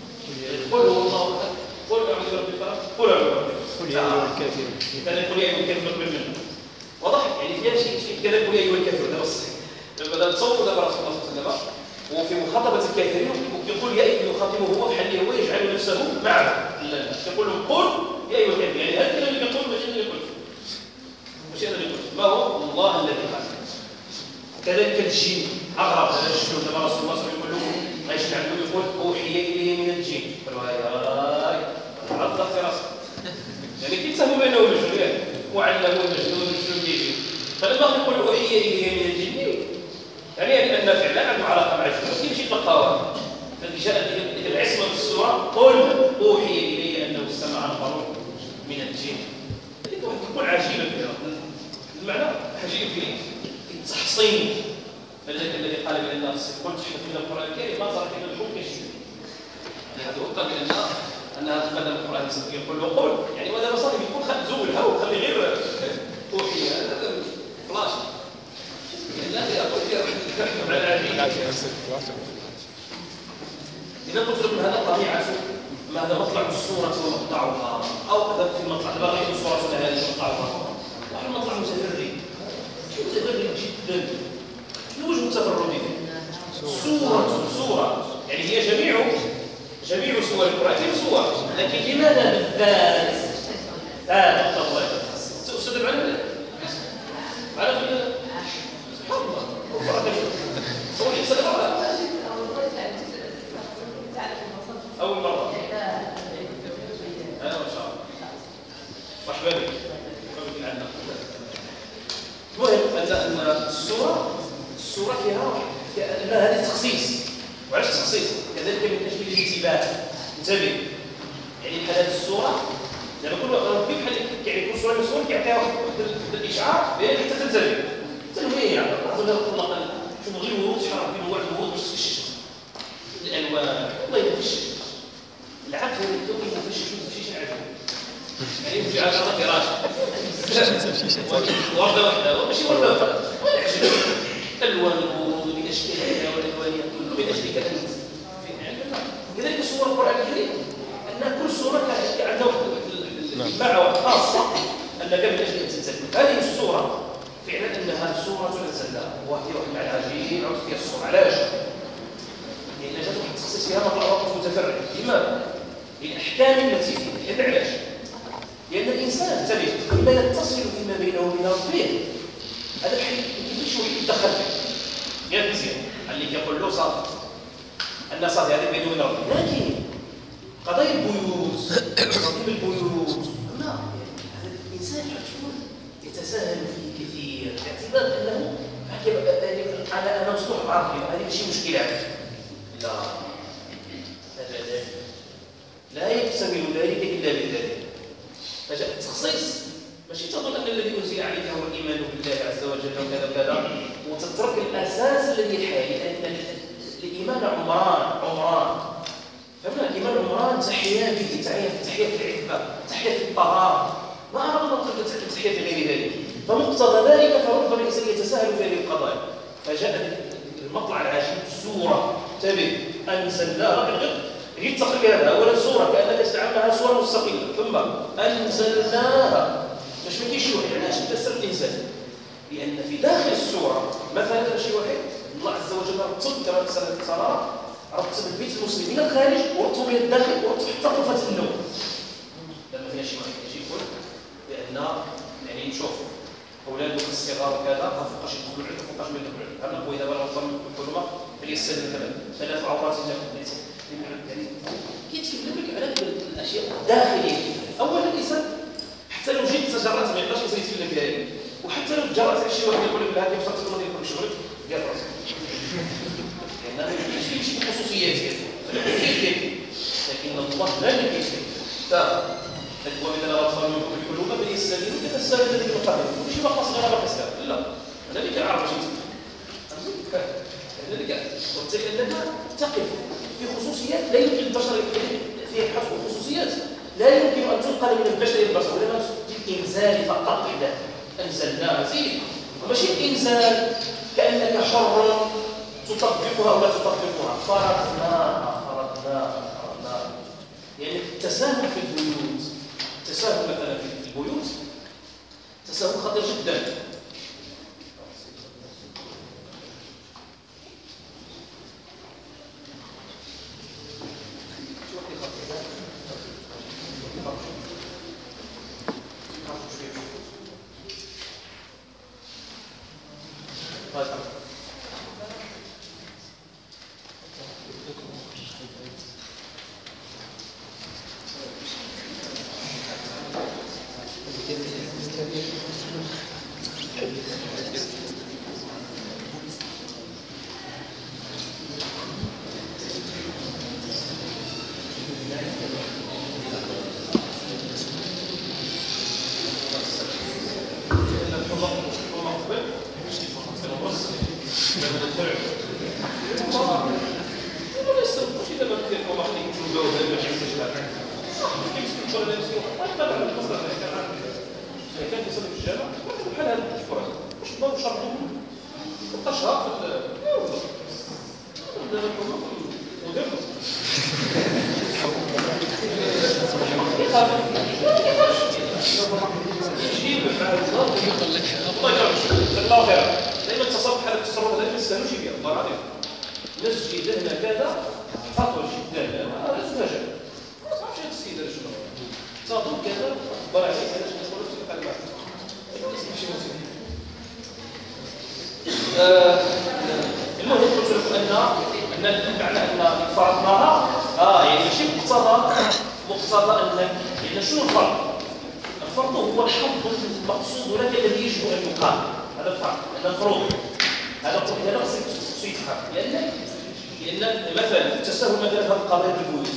قل هو الله احد، قل اعوذ برب الفلق، قل اعوذ برب قل يا ايها الكافرون. كذلك قل يا ايها الكافرون منه واضح. يعني فيها شيء كذا قل يا ايها الكافرون هذا الصحيح. بدأ تصور دابا رسول الله صلى الله عليه وسلم وفي مخاطبه الكافرين يقول يا ايها يخاطبه هو بحال هو يجعل نفسه معه. لا يقول لهم قل يا ايها الكافرون، يعني هذا الكلام اللي يقول ماشي اللي يقول ماشي هذا اللي يقول ما هو الله الذي خلق. كذلك الجن اغرب هذا الجن دابا رسول الله صلى الله عليه وسلم يقول لهم غايش عنده يقول اوحي اليه من الجن، قالوا هاي عضت راسك يعني كيتسموا بانه مجنون وعلموا مجنون كيجي. فلما يقول اوحي اليه من الجن يعني ان فعلا عنده علاقه مع الجن يمشي تلقاوها. الذي جاء العصمه في السوره قل اوحي الي انه استمع نفر من الجن. يكون عجيبا في المعنى عجيب في التحصين. فلذلك الذي قال بان قل تحفظ القران الكريم ما ترك الا الحكم كشيء. هذا هو بان ان هذا قدم القران يقول له قل، يعني وهذا صار يكون زولها وخلي غير اوحي هذا فلاش. إذا قلت لكم هذا طبيعة ما هذا مطلع السورة ومقطعها، أو هذا في المطلع باقي سورة هذه مقطعها، نحن مطلع متفرد جدا. شنو وجه التفرد فيه؟ سورة يعني هي جميع سور القرآن سور، لكن لماذا بالذات؟ هذا التطور تؤسد معنا على سبحان الله هو يحسن أول مرة أنا ما شاء الله مرحبا بك عندنا. المهم أن السورة فيها أن هذا تخصيص. وعلاش تخصيص؟ كذلك من أجل الانتباه. انتبه يعني هذه السورة لما نقولوا كيف يعني كل سورة من السور كيعطيها واحد الإشعار بأن أنت تنتبه. تنويه يعني شوفوا غير الورود شحال من نوع الورود باش تفشش الألوان والله يفشش العقل الدوي يفشش عجب يعني يمشي على هذا فراش وردة واحدة ماشي وردة واحدة ولا عجب ألوان الورود بأشكالها والألوانية كله من أجل كذا كذلك سور القرآن الكريم أن كل سورة عندها معنى خاصة أنك من أجل أن تنتبه. هذه السورة فعلا أنها سورة أنزلناها وهي واحد مع العجين عود فيها السورة. علاش؟ لأن جات واحد التخصيص فيها مطلع وقت متفرد. لماذا؟ للأحكام التي فيها. هذا علاش؟ لأن الإنسان انتبه لما يتصل فيما بينه وبين ربه هذا بحال كيفاش واحد يتدخل فيه. يا مزيان اللي كيقول له صافي أن صافي هذا بينه وبين ربه، لكن قضايا البيوت لا هذا الإنسان يتساهل فيه كثير باعتبار أنه على أنه مصلوح بعرضه هذه ماشي مشكلة. لا أبدا لا يكتمل ذلك إلا بذلك. فجاء التخصيص ماشي تظن أن الذي أنزل عليك هو الإيمان بالله عز وجل وكذا وكذا وتترك الأساس الذي يحيي. لأن الإيمان عمران فهمنا؟ الإيمان عمران تحيا به تحيا في العفة تحيا في الطهارة ما أراد الله تحيا في غير ذلك. فمقتضى ذلك فربما الإنسان يتساهل في هذه القضايا. فجاء المطلع العجيب سورة انتبه أنزلناها غير التقرير هذا أولا سورة كأنك تستعملها سورة مستقلة ثم أنزلناها باش ما كاينش شي واحد. علاش بدا سر الإنزال؟ لأن في داخل السورة مثلا شي واحد الله عز وجل رتب كما في سورة الصلاة رتب البيت المسلم من الخارج ورتب من الداخل ورتب حتى غرفة النوم. لما فيها شي واحد يجي يقول بأن يعني نشوف أولادك الصغار كذا ما فوقاش يدخلوا العلم ما فوقاش ما يدخلوا العلم. أما هو إذا بلغ الحلم فليستأذن كمان 3 عورات يعني كيتكلم لك على الأشياء الداخلية. أولا الإنسان حتى لو جيت تجرأت ما يقدرش الإنسان يتكلم فيها يعني. وحتى لو تجرأت على شي واحد يقول لك هذه فترة تقول لك شغلك ديال راسك لأن ماشي شي خصوصيات ديالك لكن الله لا يكفي ومن الأطفال منكم الحلوم فليستأذنوا كما استأذن الذين من قبلهم. ماشي باقا صغيرة باقا استأذن لا أنا اللي كنعرف اش أنا اللي كنعرف وبالتالي أنك تقف في خصوصيات لا يمكن البشر فيها الحث والخصوصيات لا يمكن أن تنقل من البشر إلى البشر ولما الإنزال فقط وحده أنزلناها زين وماشي الإنزال كأنك حر تطبقها ولا تطبقها. فرضناها يعني التساهل في البيوت التساهل مثلا في البيوت تساهل خطير جدا. المهم قلت لكم ان معنى ان فرضناها يعني ماشي مقتضى انك يعني شنو الفرض؟ الفرض هو الحظ المقصود لك الذي يجب ان يقام. هذا الفرض هذا مفروض هذا خصك يفهم لان مثلا التساهل مثلا هذه القضيه بالبيوت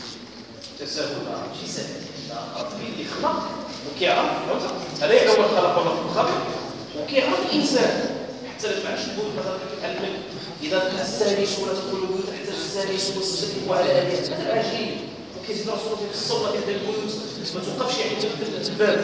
التساهل ماشي سهل اللي خلق وكيعرف هذا يعتبر خلق الله الخلق وكيعرف الانسان حتى لما عاش البيوت مثلا كيعلمك اذا السادس ولا تدخل البيوت حتى السادس والسادس وعلى الاله هذا عجيب. وكيزيد رسول الله في الصلاه ديال البيوت ما توقفش يعني في الباب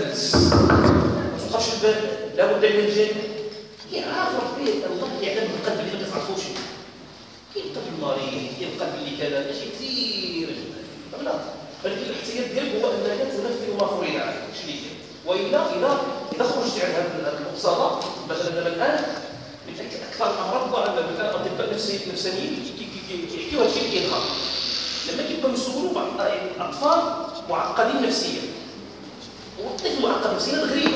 ما توقفش الباب لابد من الجن كيعرف ربي الله كيعلم القلب اللي ما تعرفوش كاين القلب المريض كاين القلب اللي كذا اشي كثير جدا ولكن الاحتياط ديالك هو انك تنفذ ما فرض عليك اش اللي كاين والا اذا خرجت على هذا المقتضى مثلا الان من اكثر الامراض ظهر الاطباء النفسانيين كيحكيو هذا الشيء كيظهر لما كيبقاو يصوروا بعض الاطفال معقدين نفسيا والطفل معقد نفسيا غريبه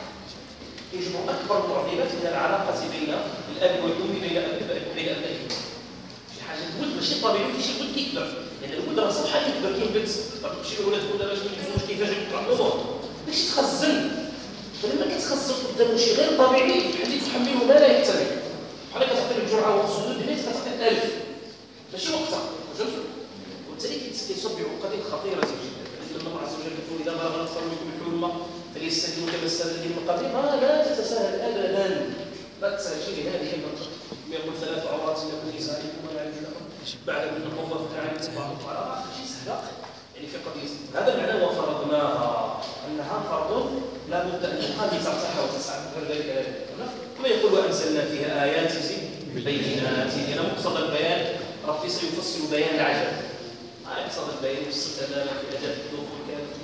يجمع اكبر المعضلات من العلاقه بين الاب والام بين ابنائهم. شي حاجه الولد ماشي طبيعي شي ولد كيكبر لان الولد راه صافي كيكبر كاين بنت تمشي للولد تقول لها باش نتزوج كيفاش يطلع الامور باش تخزن فلما كتخزن قدامه شي غير طبيعي بحال تحمله ما لا يحتمل بحال كتعطي الجرعه والسدود هنا كتعطي 1000 ماشي وقتها فهمت وبالتالي كيتصب بعقد خطيره جدا. لما الله عز وجل يقول اذا بلغ الاطفال منكم الحلم فليستأذنوا كما استأذن الذين من قبلهم لا تتساهل ابدا لا تساهل هذه المنطقه يقول 3 عورات لكم نسائكم ولا يجوز لكم بعد ان الله تعالى بعضكم على بعض شيء سهل يعني في قضيه هذا المعنى وفرضناها انها فرض لا بد ان تقام ترتاح وتسعى غير ذلك كما يقول وانزلنا فيها ايات بينات هنا مقصد البيان ربي سيفصل بيان العجب ما يقصد البيان في الستة في أداة الدخول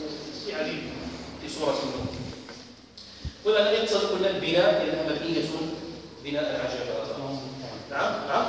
سورة النور. وهذا يقتضي قلنا البناء لأنها مبنية بناء عجبا. نعم نعم.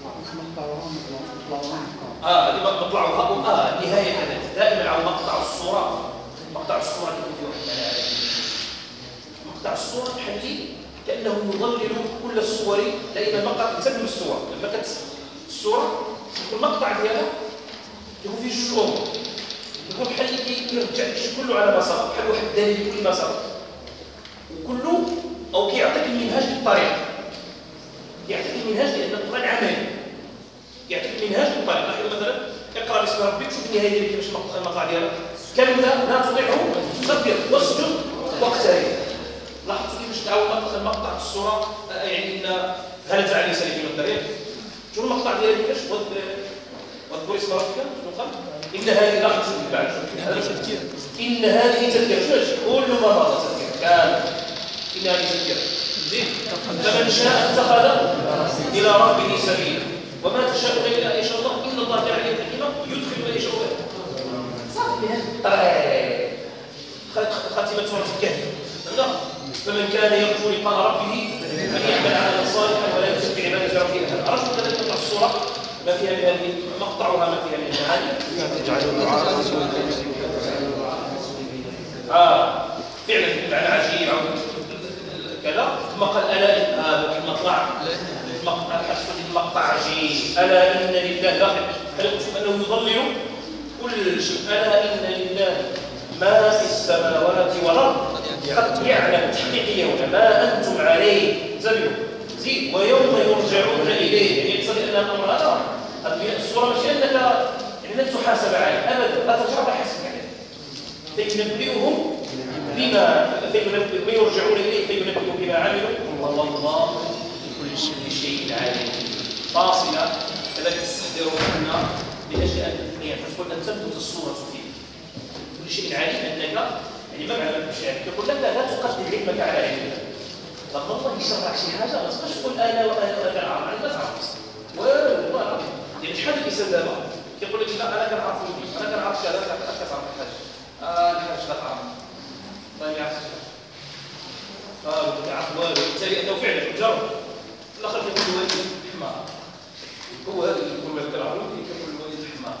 هذه مطلعها نهاية هذا دائما على مقطع الصورة. مقطع الصورة يكون فيه واحد المعنى. مقطع الصورة بحال كأنه يظلل كل الصور. دائما مقطع تسمى الصور لما الصورة يكون مقطع ديالها يكون فيه جوج أمور. يكون بحال يرجع الشيء كله على مسار بحال واحد الدليل لكل مسار وكله أو كيعطيك المنهاج للطريق. يعطيك المنهاج لأن القرآن عملي. يعطيك المنهاج للطريق. لاحظ مثلا اقرأ باسم ربك شوف النهاية ديالك كيفاش المقطع ديالها. كلا لا تطيعه واسجد واقترب. لاحظتوا كيفاش تعاون المقطع في الصورة يعني إن هل على سليم الطريق. شنو المقطع ديالها كيفاش واذكر اسم ربك شنو قال؟ إن هذه لاحظتوا بعد إن هذه تذكرة كل ما مضى تذكرة كامل. إن هذه تذكرة زين فمن شاء اتخذ إلى ربه سبيلا وما تشاءون إلا إن شاء الله إن الله تعالى حكيما يدخل من يشاء خاتمة سورة الكهف. فمن كان يرجو لقاء ربه فليعمل عملا صالحا ولا يشرك بعبادة ربه أحدا. أرجو أن تقرأ السورة ما فيها من هذه مقطعها ما فيها من المعاني. فعلا معنى عجيب كذا. ثم قال ألا هذا المقطع عجيب. ألا إن لله لاحظ أنه يضلل كل شيء. ألا إن لله ما في السماوات والأرض قد يعلم تحقيقيا ما أنتم عليه انتبهوا زيد ويوم يرجعون إليه. يعني يقصد أن الأمر هذا الصورة ماشي أنك يعني لن تحاسب عليه أبدا لا تجرب حسب عليه. فينبئهم بما يرجعون إليه فينبئهم بما عملوا والله بكل شيء عليم. فاصلة كذلك تستحضرون منا لأجل أن تكون أن تنبت الصورة فيه كل شيء عليم أنك يعني ما معنى المشاهد يقول لك لا تقدم علمك على علم الله. لما الله يشرح شي حاجه ما تقدرش تقول انا كنعرف انا ما تعرفش والله العظيم. يعني شحال الانسان دابا كيقول لك لا انا كنعرف انا كنعرف كذا كتعرف الحاجه الحاجه كتعرف طيب يا عسى كتعرف والو بالتالي انه فعلا جرب في الاخر كيقول الوالد حمار. هو هذا اللي يقول لك كنعرف كيقول الوالد حمار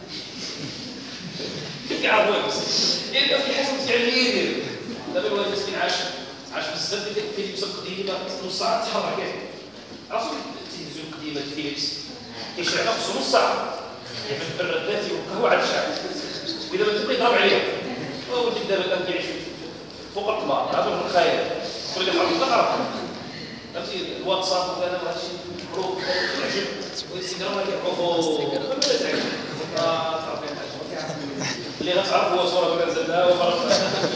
كيعرف والو يعني كيحس علميا دابا الوالد مسكين عاش بزاف ديال الفيليبس القديمه نص ساعه تحرك كيف عرفتوا التلفزيون القديمه الفيليبس كيشعل خصو نص ساعه يعني بالبرد ذاتي والقهوه عاد شعل اذا ما تبغي يضرب عليها ولدي دابا الان كيعيش فوق القمر هذا هو الخيال كل اللي حرك تعرف فهمتي الواتساب وكذا وهذا الشيء مبروك يعجب والانستغرام كيعرفوا ما تعرف تعرف اللي غتعرف هو صوره نزلناها وخرجنا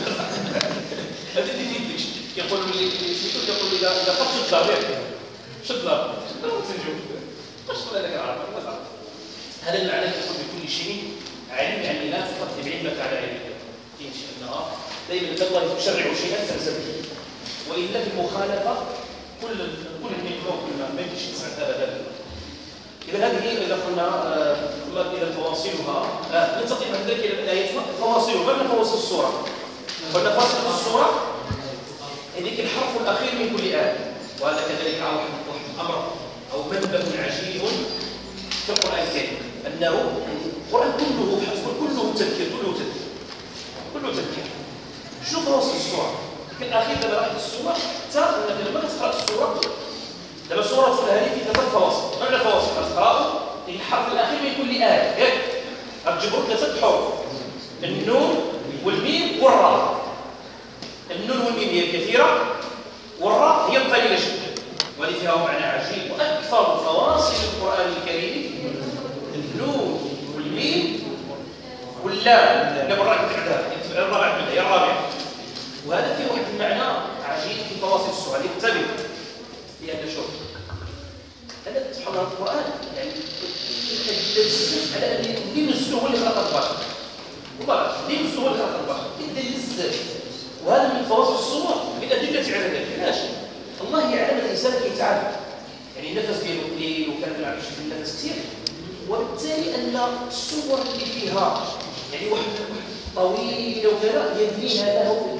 هذا اللي في يدك كيقول لي كيقول لي اذا قد شد ضرب شد ضرب تنجو واش تقول لك عارف هذا المعنى يقول بكل شيء علم يعني لا تقدم علمك على علمك. كاين شي انها دائما الله يشرع شيئا تلزم به والا في المخالفه كل النظام ما يمكنش يسعد ابدا. اذا هذه اذا قلنا اذا فواصلها ننتقل من ذلك الى الايات فواصلها ما فواصل الصوره قلنا فاصل الصوره هذيك الحرف الاخير من كل ايه وهذا كذلك واحد الامر او منبه عجيب في القران الكريم انه القران كله تذكير كله تذكير. شنو فواصل الصوره؟ الاخير دابا راح الصوره حتى انك لما تقرا الصوره دابا سوره الهادي في ثلاث فواصل. ما معنى فواصل؟ تقراوا الحرف الاخير من كل ايه ياك غتجبروا ثلاثه حروف النون والميم والراء. النون والميم هي الكثيره والراء هي القليله جدا وهذه فيها معنى عجيب. واكثر فواصل القران الكريم النون والميم واللام اللي بالراء تاعها الرابعه هي الرابعه وهذا فيه واحد المعنى عجيب في فواصل السوره اللي انتبه لان شوف هذا سبحان الله القران يعني على ان اللي نزله هو اللي خلق البشر والله اللي نزله هو اللي خلق البشر يدير بزاف وهذا من فواصل الصور بالادله على ذلك. علاش؟ الله يعلم الانسان كيتعب يعني النفس ديالو قليل وكان كيلعب في النفس كثير وبالتالي ان الصور اللي فيها يعني واحد طويله وكذا يبنيها له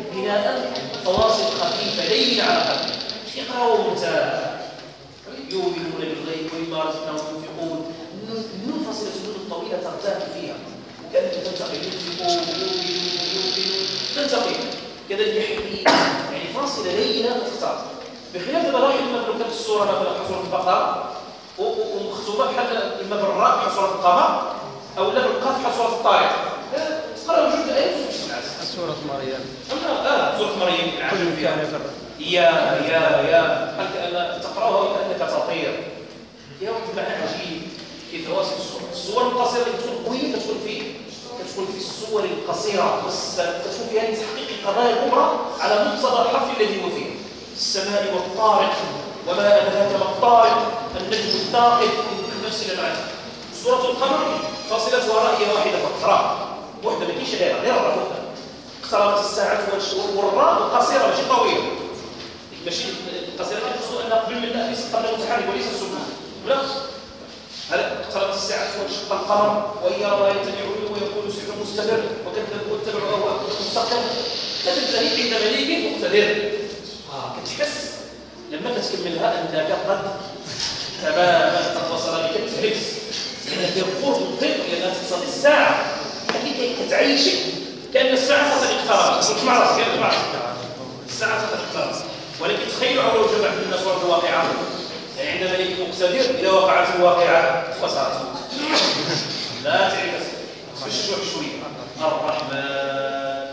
بناء فواصل خفيفة لينة على قلبك. اقرأوا مرتاح. يؤمنون بالغيب ومما رزقناهم ينفقون. النون فاصلة النون الطويلة ترتاح فيها وكأنك تنتقل ينفقون يؤمنون تنتقل كذلك يحيي يعني فاصلة لينة تختار. بخلاف دابا لاحظ لما كتبت السورة مثلا سورة البقرة ومختومة بحال اما بالراء بحال سورة القمر أو لا بالقاف بحال سورة الطارق. تقرأ جوج آيات وتمشي تنعس. سورة مريم. سورة مريم كل كان في يا هل كأن تقرأها وكأنك تطير. يا واحد المعنى عجيب في فواصل الصور القصيرة اللي تكون قوية كتكون في الصور القصيرة بس تكون فيها تحقيق القضايا الكبرى على مقتضى الحرف الذي هو فيه. السماء والطارق وما أدراك ما الطارق النجم الثاقب نفس المعنى. سورة القمر فاصلتها رأي واحدة فقط راء واحدة ما كاينش غير الراء. اقتربت الساعة والراء القصيرة ماشي طويلة ماشي القصيرة كنقصدوا أن قبل منها ليس قبل متحرك وليس السكون لا. هلا اقتربت الساعة وانشق القمر وإن يروا آية يعرضون ويقولوا سحر مستمر وكذبوا واتبعوا أهواءهم مستقر فتنتهي عند مليك مقتدر. كتحس لما كتكملها أنك قد تماما قد وصل بك التهلكس في القرب الضيق لأنها تقتضي الساعة لكن كتعيشك كأن الساعة اقتربت. كنت مع راسك الساعة اقتربت ولكن تخيلوا على وجه بعض الناس ورد الواقعة يعني عند ملك مقتدر إذا وقعت الواقعة وصارت لا تعرف شوية. الرحمن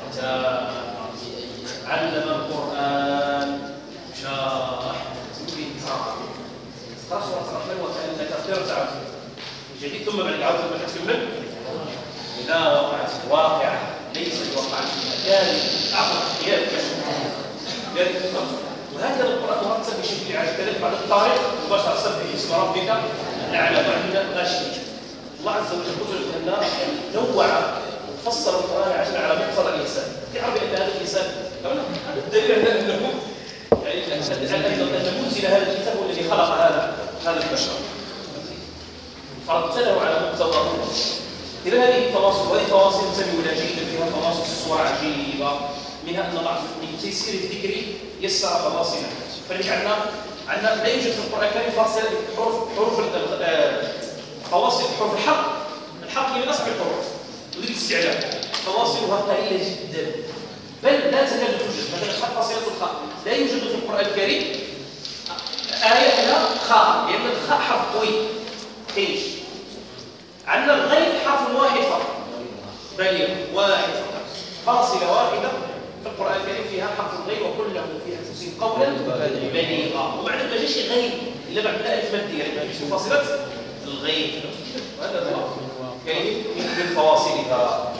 علم القرآن شرح قرأ سورة الرحمن وكأنك ترتع جديد ثم بعد عودة لما تكمل إذا وقعت الواقعة ليس وقعت مكان عقل خيال وهكذا القرآن مرتب بشكل عام. كذلك بعد الطارق مباشرة سبح اسم ربك الأعلى بعد غاشية. الله عز وجل قدر أن نوع وفصل القرآن عشان على مقتضى الإنسان. تعرف أن هذا الإنسان الدليل على أنه يعني أن منزل هذا الكتاب هو الذي خلق هذا البشر فرتله على مقتضى. إذا هذه فواصل وهذه فواصل تنوير جيدة فيها فواصل الصور عجيبة منها أن الله من تيسير الذكر يسر فواصله. فلذلك عندنا لا يوجد في القرآن الكريم فاصل حروف فواصل حروف الحق هي من أصعب الحروف وذلك الاستعلاء فواصلها قليلة جدا بل لا تكاد توجد. مثلا الخاء فاصلة الخاء لا يوجد في القرآن الكريم آية فيها خاء لأن الخاء حرف قوي كاينش. عندنا الغين حرف واحد فقط بليغ واحد فقط فاصلة واحدة في القرآن الكريم فيها حرف الغين وكله في أنفسهم قولا بليغا ومعنى ما جاش غين إلا بعد الألف مادية يعني فاصلة الغين. وهذا هو كاين من فواصلها.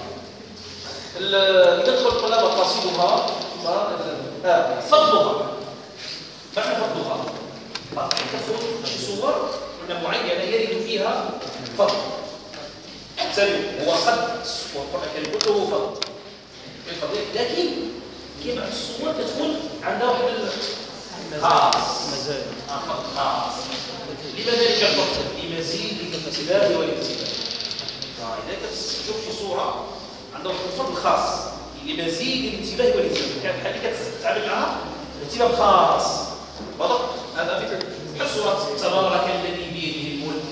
ندخل قلنا مقاصدها فضلها. معنى فضلها تكون شي صور معينة يرد فيها فضل هو قد والقرآن الكريم كله فضل لكن كما الصور تكون عندها واحد خاص مزايا خاص. لماذا ذلك الفضل؟ لمزيد الانتباه والانتباه. إذا كتشوف شي صورة عندها واحد الفضل خاص لمزيد الانتباه والانتباه كان بحال اللي كتتعامل معها انتباه خاص. واضح؟ هذا مثل بحال سورة تبارك الذي بيده الملك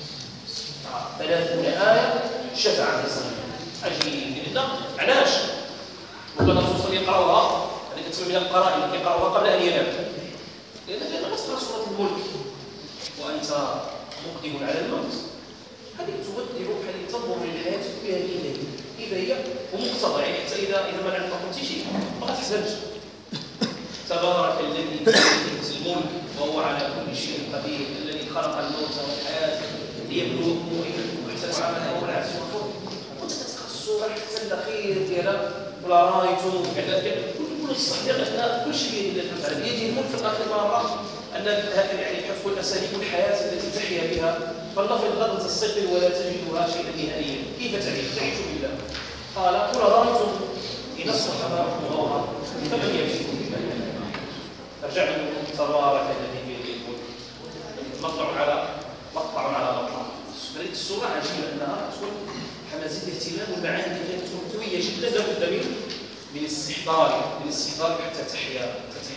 30 آية شفع عن السلام عجيب لأن علاش وكان الرسول صلى الله عليه وسلم يقرأها هذه كتسمى من القرائن اللي يقرأها قبل أن ينام لأن لما تقرأ سورة الملك وأنت مقدم على الموت هذه تودي روحا لتنظر للحياة كلها كيف هي ومقتضى يعني حتى إذا ما عندك قلتي شيء ما غتحزنش. تبارك الذي بيده الملك وهو على كل شيء قدير الذي خلق الموت والحياة ليبلوكم أيكم أحسن عملا وهو العزيز الغفور. وأنت كتقرأ السورة حتى الأخير ديالها ولا رايتم كذا كل الصحيح أن كل شيء بيد الله تعالى بيده الملك في الآخر مرة أن يعني حتكون أساليب الحياة التي تحيا بها فاللفظ غدا تستيقظ ولا تجدها شيئا نهائيا كيف تعيش بالله قال قل رايتم إن أصبح ماؤكم غورا فمن يمسكم بماء رجع من تبارك الذي بيده الملك مقطع على مقطع. هذه الصورة عجيبة أنها تكون حماسية الاهتمام والمعاني اللي فيها تكون قوية جدا لابد من من استحضار حتى تحيا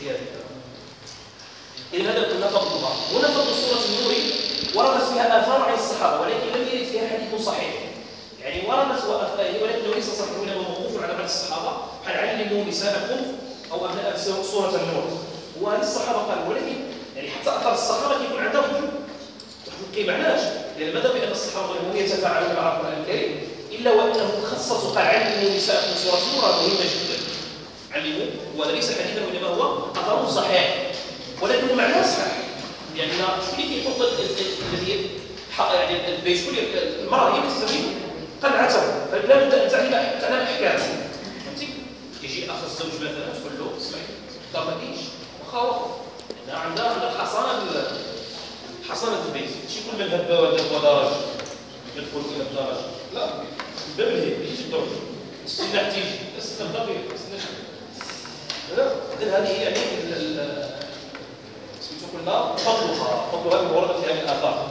إذن هذا كنا فضلها. هنا فضل سورة النور وردت فيها آثار عن الصحابة ولكن لم يرد فيها حديث صحيح. يعني وردت ولكن ليس صحيح، وإنما موقوف على بعض الصحابة قال علموا نساءكم أو أبناء سورة النور. وهذه الصحابة قالوا، ولكن يعني حتى أثر الصحابة يكون عندهم واحد القيمة. علاش؟ لأن ماذا بأن الصحابة هم يتفاعلون مع القرآن الكريم إلا وأنهم خصصوا قال علموا نساءكم سورة النور مهمة جدا. علموا وليس حديثا وإنما هو أثر صحيح ولكن معناه صحيح. لأن شكون اللي كيحط الذي يعني البيت شكون المرأة هي اللي تستفيد قلعته، فلا بد أن تعلم أحكامه. فهمتي؟ يجي أخ الزوج مثلا تقول له اسمعي ما كاينش واخا عندها حصانة البيت، ماشي كل من هبه ولا ودرج يدخل إلى الدرج، لا باب الهيب يجي الدرج السلاح تيجي استنى بيه لا. إذن هذه يعني سميتو قلنا فضلها الموردة في هذه الآثار.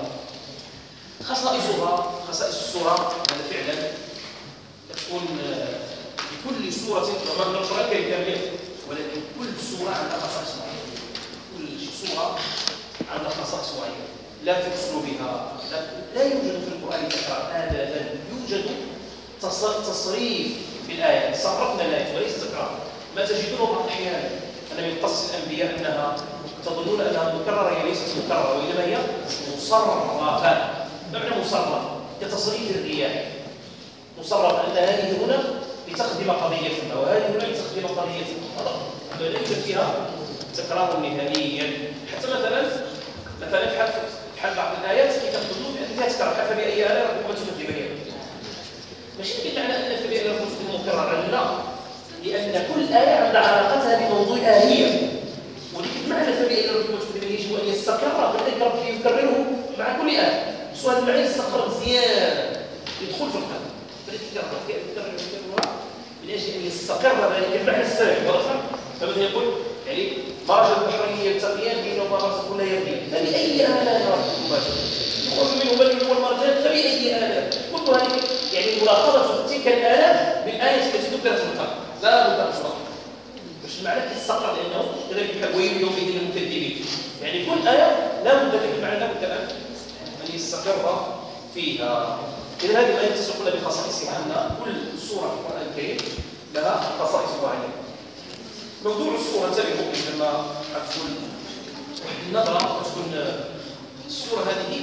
خصائص السورة هذا فعلا تكون بكل سورة ما نقرأ الكريم كامل، ولكن كل سورة عندها خصائص معينة. كل سورة عندها خصائص معينة لا في أسلوبها. لا يوجد في القرآن تكرار أبدا، يوجد تصريف في الآيات، صرفنا الآيات وليس تكرار. ما تجدونه بعض الأحيان أن من قصص الأنبياء أنها تظنون أنها مكررة، هي ليست مكررة وإنما هي مصرفة. معنى مصرف كتصريف الرياح، مصرف أن هذه هنا لتخدم قضيتنا وهذه هنا لتخدم قضيتنا. هذا ليس فيها تكرار نهائيا. حتى مثلا بحال بعض الآيات كتقولون بأن فيها تكرار، حتى بأي آية ربما تكذبها. ماشي بالمعنى أن فبأي آية ربما مكررة، لا، لأن كل آية عندها علاقتها بموضوعها هي. ولكن معنى فبأي آية ربما تكذبها يجب أن يستقر، فذلك ربي يكرره مع كل آية. سؤال المعنى يستقر مزيان يدخل في القلب، فلذلك يكررها من أجل أن يستقر ذلك المعنى السابق. فمثلا يقول يعني مرج البحرين يلتقيان بينهما برزخ لا يبغيان، فبأي آلاء ربكما يخرج منهما اللؤلؤ والمرجان، فبأي آلاء. كل هذه يعني مراقبة تلك الآلاء بالآية التي ذكرت في القرآن لا بد أن تراقب باش المعنى يستقر، لأنه كذلك ويل يومئذ للمكذبين. يعني كل آية لا بد من المعنى بد أن يستقر فيها. إذا هذه الآية تسوق لنا بخصائصها أن كل سورة في القرآن الكريم لها خصائص معينة. موضوع السورة انتبهوا لما تكون واحد النظرة وتكون السورة هذه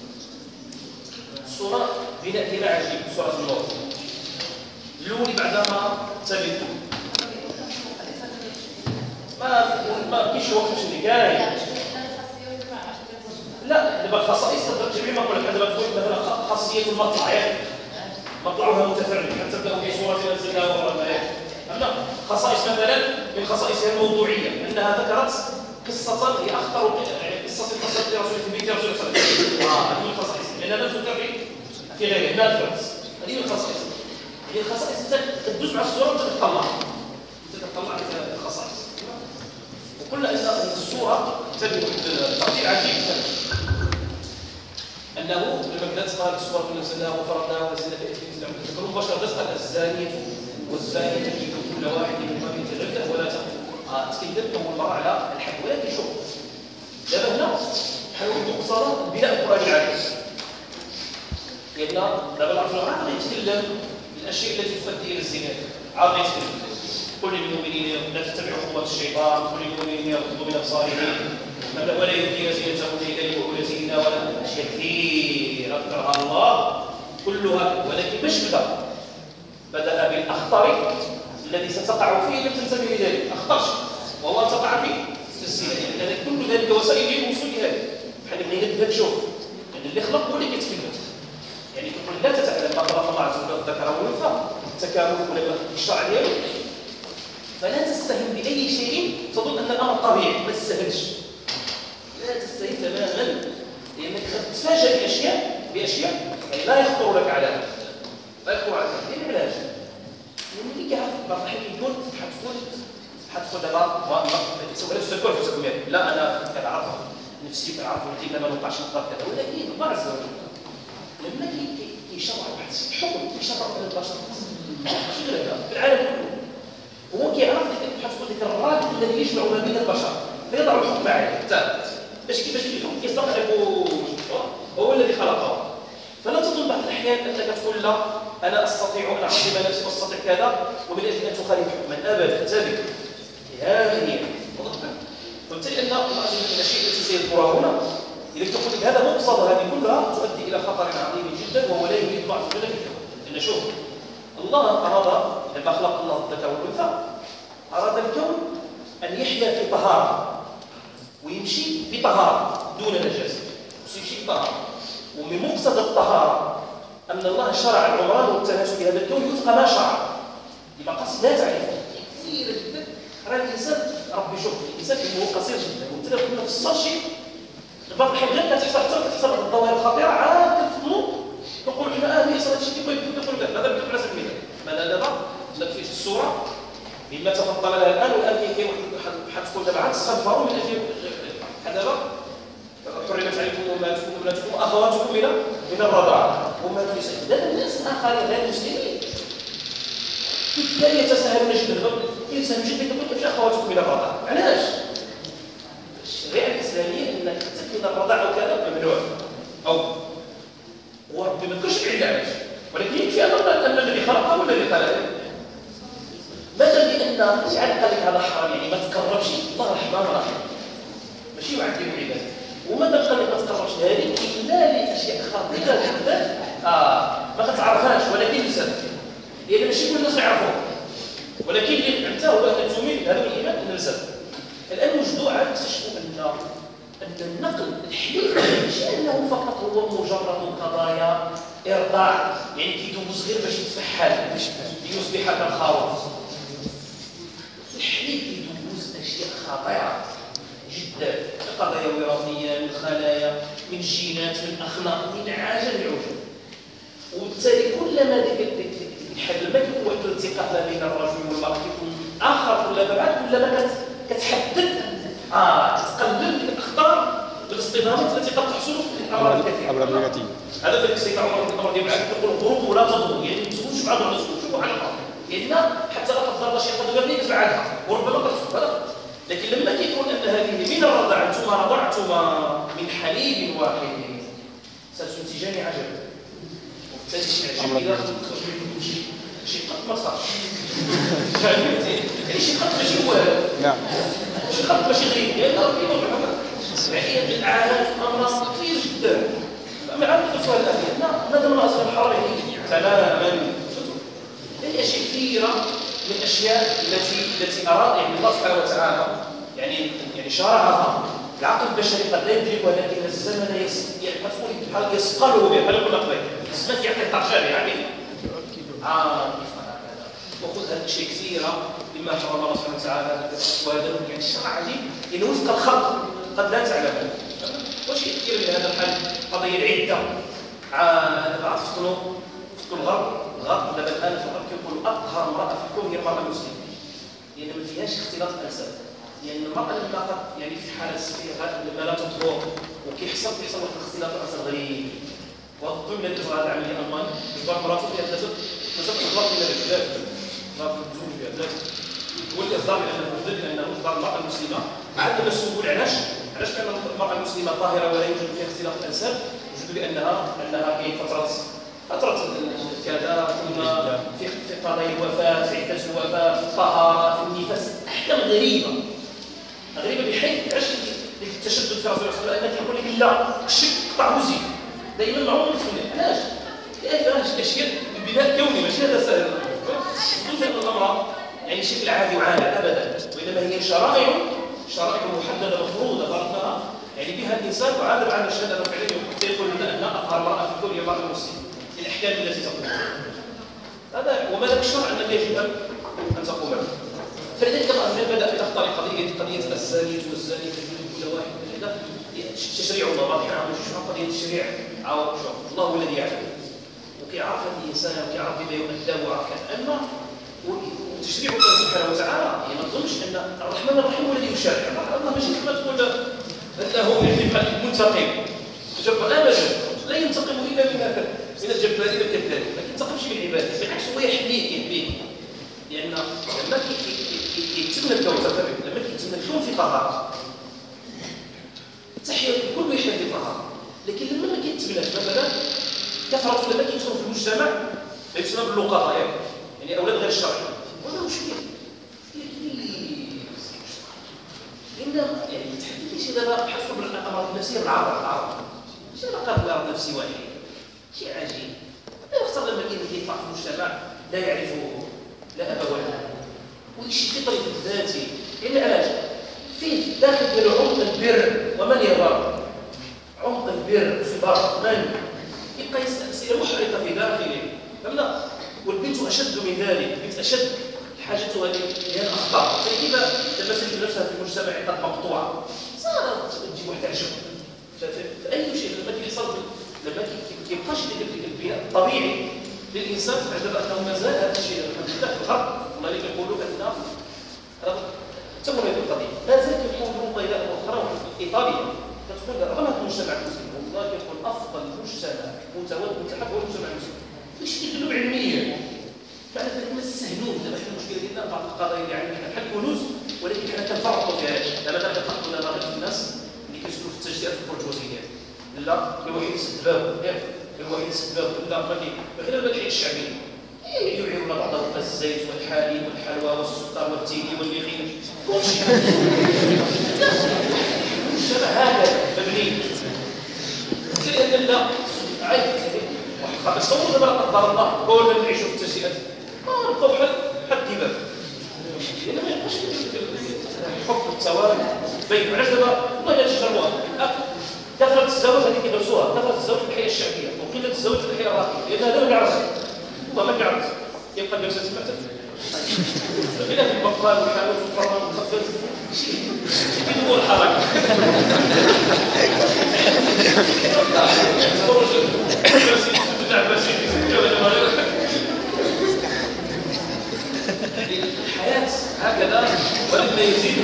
سورة بناء عجيب. سورة النور الأولى بعدما تبدو ما كاينش وقت باش نكاين. لا دابا الخصائص تقدر تجمع ما نقول لك دابا تقول مثلا خاصية المطلع يعني مطلعها متفرد حتى تبدا بصورة انزلناها وراء أما خصائص مثلا من خصائصها الموضوعية أنها ذكرت قصة هي أخطر قصة قصة رسول في بيت رسول صلى الله عليه وسلم. هذه من الخصائص لأنها لا تذكر في غيرها نادرة. هذه من الخصائص. هي الخصائص أنت تدوس مع الصورة وأنت تطلع الخصائص. وقلنا أن الصورة تبدو بتقدير عجيب أنه لما بدأت قال الصورة نزلناها وفرضناها ونزلنا في أسفل تذكرون مباشرة رزقا الزانية والزانية تجد كل واحد منهما بيتجلد ولا تكلم أول مرة على الحد. ولكن شوف دابا هنا حنقول مقصرة بناء القرآن العربي، لأن دابا الرجل عاد يتكلم الأشياء التي تؤدي إلى الزنا، عاد يتكلم كل للمؤمنين لا تتبعوا خطوات الشيطان، كل للمؤمنين يغضوا من أبصارهم ولا يبدين زينتهم للرجال وبولاتهن ولا أشياء كثيرة ذكرها الله كلها. ولكن مش بدأ بالأخطر الذي ستقع فيه لم تنتبه لذلك، أخطر وهو أن تقع فيه الزنا، لأن كل ذلك وسائل للوصول لهذا. بحال بغينا نشوف لأن اللي خلق هو اللي كيتكلم. يعني تقول لا تتعلم ما خلق الله عز وجل الذكر والأنثى التكامل ولا الشرع ديالو، فلا تستهين بأي شيء تظن أن الأمر طبيعي. ما تستهلش، لا تستهين تماما، لأنك تتفاجأ بأشياء يعني لا يخطر لك على هذا، لا يخطر على هذا. لأن علاش؟ لأن اللي كيعرف بعض الأحيان حتكون دابا سوف لا تذكر في التكوين، لا أنا كنعرفها نفسي كنعرف ولدي ما نوقعش نقدر كذا، ولكن الله عز وجل لما كيشرع واحد الحكم كيشرع على البشر في العالم كله، هو الذي يجمع ما بين البشر فيضع الحكم عليه باش كيفاش الحكم كيستقرب هو الذي خلقه. فلا تظن بعض الاحيان انك تقول لا انا استطيع ان اعظم نفسي واستطيع كذا ومن اجل ان تخالف حكما ابدا. انتبه، هذه هي فبالتالي ان الاشياء التي سيذكرها هنا اذا تقول لك هذا مقصد هذه كلها تؤدي الى خطر عظيم جدا وهو لا يريد الله عز وجل في الحكم. لان شوف الله اراد لما خلق الله الذكر والانثى اراد الكون ان يحيا في طهاره ويمشي بطهاره دون نجاسه، يمشي بطهاره. ومن مقصد الطهاره ان الله شرع العمران والتناسل في هذا الكون وفق ما شرع بمقاصد لا تعرفه كثيره جدا. راه الانسان ربي شوف الانسان هو قصير جدا وبالتالي كنا في الصغر شيء بعض الاحيان غير كتحصل حتى كتحصل بعض الظواهر الخطيره عاد كتفهموا تقول حنا يحصل هذا الشيء كيف يقول هذا بدك على سبيل المثال مثلا دابا في الصوره مما تفضل لها الان والان كاين واحد تقول دابا عاد استغفروا من اجل دابا حرمت عليكم امهاتكم وبناتكم واخواتكم من الرضاعه امهات النساء. لا الناس الاخرين غير المسلمين بالتالي يتساهلون جدا الانسان جدا يقول كيفاش اخواتكم من الرضاعه. علاش؟ الشريعه الاسلاميه انك تكون الرضاعه وكذا ممنوع او وربي ما ذكرش العلاج ولكن يكفي ان الذي خلقه هو الذي خلقه. مثلا لان جعل قال لك هذا حرام يعني ما تقربش الله الرحمن الرحيم ماشي يعذب عباده وما قال لك ما تقربش هذه الا لاشياء خطيره جدا ما كتعرفهاش ولكن لسبب يعني ماشي كل الناس يعرفوها ولكن اللي انت هو ان تؤمن هذا الايمان ان لسبب. الان وجدوا عاد اكتشفوا ان النقل الحليب ماشي انه فقط هو مجرد قضايا ارضاع يعني كيدوز غير باش يتفحل ليصبح كالخروف. الحليب كيدوز اشياء خطيره جدا قضايا وراثيه من خلايا من جينات من اخلاق من عجل العجب. وبالتالي كلما الحد لما كيكون واحد الالتقاء ما بين الرجل والمراه كيكون اخر كلما بعد كلما كتحدد تقلل الاخطار بالاصطدامات التي قد تحصل في الامراض الكثيره. هذا في السيد عمر بن الخطاب يقول الغروب ولا تضرب يعني ما تزوجوش بعض ولا تزوجوا على بعض لان حتى لا قدر الله شي قدر يديك بعدها وربما قد هذا. لكن لما كيكون ان هذه من الرضاعه انتم رضعتما من حليب واحد ستنتجان عجبا وبالتالي العجب اذا خرج منكم شي قط ما صارش يعني شي قط ماشي هو نعم شي قط ماشي غريب لان ربي يضرب يعني العادات امراض كثير جدا ما عاد نقول سؤال الان ماذا من اصل الحرام تماما يعني اشياء كثيره من الاشياء التي اراد يعني الله سبحانه وتعالى يعني شرعها العقل البشري قد لا يدرك ولكن الزمن بحال يسقله به بحال كل قضيه الزمن يعطي ترجمه يعني وخذ هذه الاشياء كثيره مما حرم الله سبحانه وتعالى وهذا يعني الشرع عجيب يعني وفق الخلق قد لا تعلم وشيء كثير من هذا الحل قضيه العده بعض في الغرب دابا الان في الغرب كيقولوا اطهر امراه في الكون هي المراه المسلمه لان ما فيهاش اختلاط الانساب لان المراه لما يعني في حاله لما لا تطهر وكيحصل واحد الاختلاط الانساب غريب وضمن الاجراء العمليه الالماني اجبار مراته فيها ثلاثه اجبار من الرجال اجبار الزوج فيها ثلاثه والاصدار لانه اصدار المراه المسلمه عاد لما السؤال علاش كان المراه المسلمه طاهره ولا يوجد فيها اختلاط الانساب وجدوا بانها كاين فتره كذا كنا في قضايا الوفاه في عده الوفاه في الطهاره في النفاس احكام غريبه بحيث علاش التشدد في رسول الله صلى الله عليه وسلم كيقول لك لا الشك قطع وزيد دائما معهم مثلين علاش؟ لان اشياء البناء الكوني ماشي هذا سهل خصوصا الامر يعني شكل عادي وعادي ابدا وانما هي شرائع محدده مفروضه فرضناها يعني بها الانسان وعاد على الشهاده الفعليه يقول لنا ان اطهر امراه في الكون هي المراه المسلمه الاحكام التي تقوم هذا وما ذاك الشرع انك يجب ان تقوم به. فلذلك الله بدا باخطار قضيه الزانيه والزاني كل واحد من هذا تشريع الله واضح شنو قضيه التشريع الله هو الذي يعلم وكيعرف هذا الانسان وكيعرف بما يؤدب وعرف كذا اما وتشريع الله سبحانه وتعالى يعني ما تظنش ان الرحمن الرحيم هو الذي يشرع الله ماشي كما تقول انه يحب منتقم ابدا لا ينتقم الا من الجبارين الكذابين ما ينتقمش من عباده بالعكس هو يحميك لان لما يتم الكوثر لما كيتم الكون في طهاره تحيا الكل يحيا في طهاره، لكن لما ما كيتبناش مثلا كثره لما كيدخلوا في المجتمع ما يسمى باللقطاء يعني اولاد غير الشرعيين وهذا مشكل لان يعني تحدث شي دابا حسب الامراض النفسيه بالعرض شي علاقه بالامراض النفسي واحد شيء عجيب يختار لما كيطلع في المجتمع لا يعرفه لا ابا ولا وشي فطري في ذاته لان علاش فيه داخل ديال عمق البر ومن يبر عمق البر في بر من يبقى يسال اسئله محرقه في داخله فهمنا والبنت اشد من ذلك البنت اشد حاجتها هي الاخطاء فكيف لما تجد نفسها في المجتمع قد مقطوعه صارت تجي واحد تعجب فاي شيء لما كيحصل لما كيبقاش ديك البناء الطبيعي للانسان عندما انه مازال هذا الشيء في الغرب الله يقولوا ان تمر هذه القضيه مازال كيقولوا طيلات اخرى في ايطاليا كتقول رغم المجتمع المسلم والله كيكون افضل مجتمع متوازن متحب هو المجتمع المسلم واش كيدلوا علميا معنى ذلك ما نستهنوش دابا حنا المشكله ديالنا بعض القضايا اللي عندنا حنا بحال الكنوز ولكن حنا كنفرطوا فيها دابا كنحطوا لنا غير الناس اللي كيسكنوا في التجزئات البرجوازيه لا الواحد يسد باب الواحد يسد باب لا ما غير البلحيه الشعبيه يعيرون بعضهم الزيت والحليب والحلوى والسكر والتيني واليقين كل شيء المجتمع هذا مبني لان لا عيب تصور دابا قدر الله كلنا نعيشوا في التجزئات نبقاو بحال الدباب لان ما يبقاش الحب والتوازن بين علاش دابا والله الا تجربوها كثره الزواج هذه كيدرسوها كثره الزواج في الحياه الشعبيه وقله الزواج في الحياه الراقيه لان هذا ما كيعرفش والله ما كيعرفش يبقى جالس تسمع غير في البقال والحانوت والفرمان والخبز كيدور الحركه الحياة هكذا ولما يزيد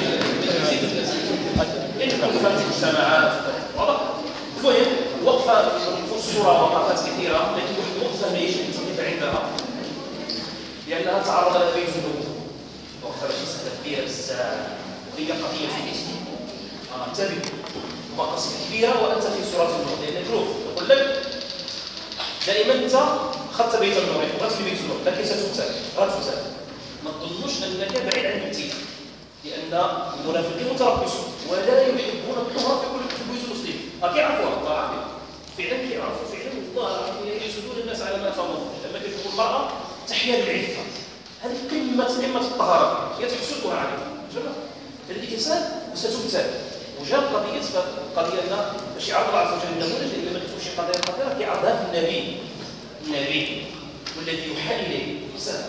يكون في المجتمعات واضح؟ المهم وقفة في الصورة وقفات كثيرة لكن واحد الوقفة ما يجب أن تقف عندها لأنها تعرض لها بيت النمو وقفة ماشي سهلة كبيرة بزاف هي قضية انتبه مقاصد كبيرة وأنت في صورة النور لأن شوف يقول لك دائما أنت أخذت بيت النور وغادي بيت النور لكن ستبتل غتبتل ما تظنش أنك بعيد عن الابتلاء لأن المنافقين متربصون ولا يحبون الطهر في كل بيوت المسلمين كيعرفوها الله عارف فعلا كيعرفوا فعلا والله يحسدون الناس على ما تمر لما كتشوفوا المرأة تحيا بالعفة هذه قمة الطهارة هي تحسدها عليها جمع الإنسان ستبتل وجاب قضية أن باش يعرض الله عز وجل النموذج لما كتكون شي قضية خطيرة كيعرضها في النبي والذي يحلل الإنسان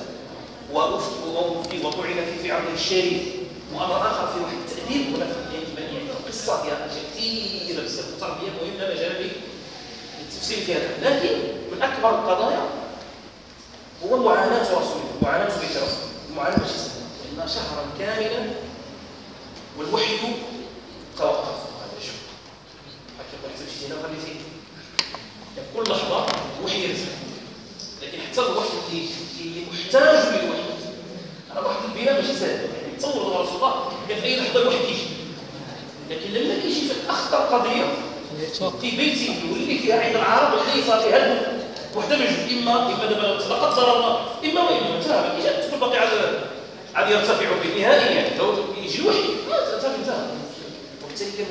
وطعن في عرضه الشريف وأمر آخر في واحد التأديب ولا في يعني قصة فيها أشياء كثيرة بزاف التربية مهمة مجال التفسير فيها لكن من أكبر القضايا هو معاناة رسوله معاناة بيت رسوله المعاناة ماشي سهلة لأنها شهرا كاملا والوحي توقف شوف حتى يقول تمشي هنا وخليتي كل لحظة وحي ينزل لكن حتى الوحي اللي محتاج للوحي هذا واحد البناء ماشي سهل يعني تصور رسول الله كان في اي لحظه الوحي كيجي لكن لما كيجي في اخطر قضيه في بيتي واللي فيها عين العرب اللي صار فيها هدم وحده من جهه اما دابا لا قدر الله اما واما انتهى ما كيجي تكون باقي عاد يرتفع به نهائيا لو يجي الوحي انتهى وبالتالي كان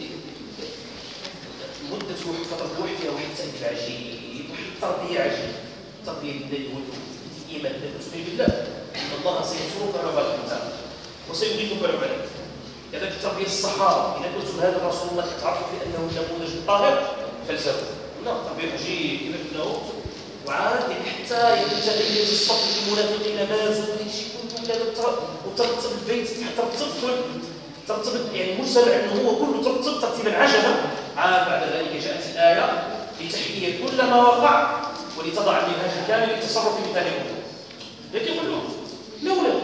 مده فتره الوحي فيها واحد التأديب عجيب واحد التربيه عجيبه تربيه بالله والايمان بالله ان الله سينصرك على الانسان وسيغيثك على البلد كذلك التربيه الصحابه اذا قلتم هذا رسول الله تعرفوا بانه النموذج الطاهر فلسفه لا تربيه عجيب كما قلنا وعاد حتى يتغير الصف المنافقين مازوا شي كل كذا وترتب البيت ترتب يعني المجتمع انه هو كله ترتب ترتيبا عجبا عاد بعد ذلك جاءت الايه لتحيي كل ما وقع ولتضع المنهاج الكامل للتصرف في مثال الامور لكن يقول لهم لولا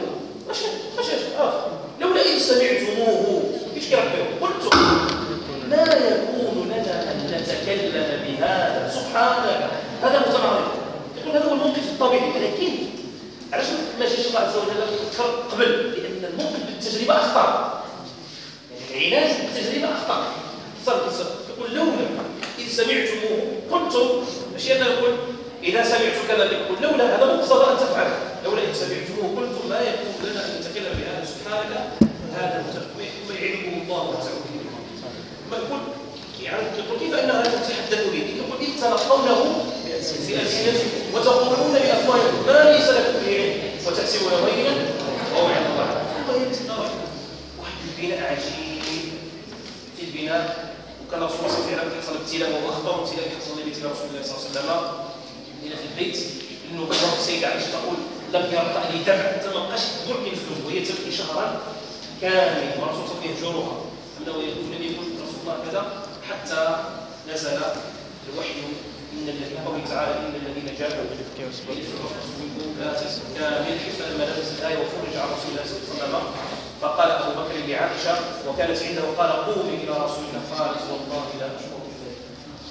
لولا إن سمعتموه ايش كيربيو قلتم لا يكون لنا ان نتكلم بهذا سبحانك هذا متناقض يقول هذا هو الموقف الطبيعي لكن علاش ما جاش الله عز وجل نذكر قبل لان الموقف بالتجربه اخطر، يعني العلاج بالتجربه اخطر. يقول لولا اذ سمعتموه قلتم، ماشي انا نقول اذا سمعت كذا يقول لولا، هذا مقتضى ان تفعل. لولا اذ سمعتموه قلتم ما يكون لنا ان نتكلم بهذا سبحانك هذا ثم يعيدكم الله وتعالى. ما يقول يعني يقول كيف ان هذا تتحدث به؟ يقول اذ تلقونه بألسنتكم وتقولون بأفواهكم ما ليس لكم به علم وتحسبون هينا وهو عند الله. الله يمتنا واحد البناء عجيب في البناء. وكان رسول الله صلى الله عليه وسلم يحصل ابتلاء واخبار ابتلاء يحصل النبي صلى الله عليه وسلم هنا في البيت، انه بلغ السيده عائشه تقول لم يرقع لي دمع حتى ما بقاش الدموع كينزلوا وهي تبكي شهرا كامل والرسول صلى الله عليه وسلم يهجرها، انه النبي يقول رسول الله كذا حتى نزل الوحي ان الذي قوله تعالى ان الذين جاءوا منكم لا كامل حتى لما نزلت الايه وفرج عن رسول الله صلى الله عليه وسلم فقال ابو بكر لعائشه وكانت عنده قال قومي الى رسول الله قالت والله لا اشعر بذلك.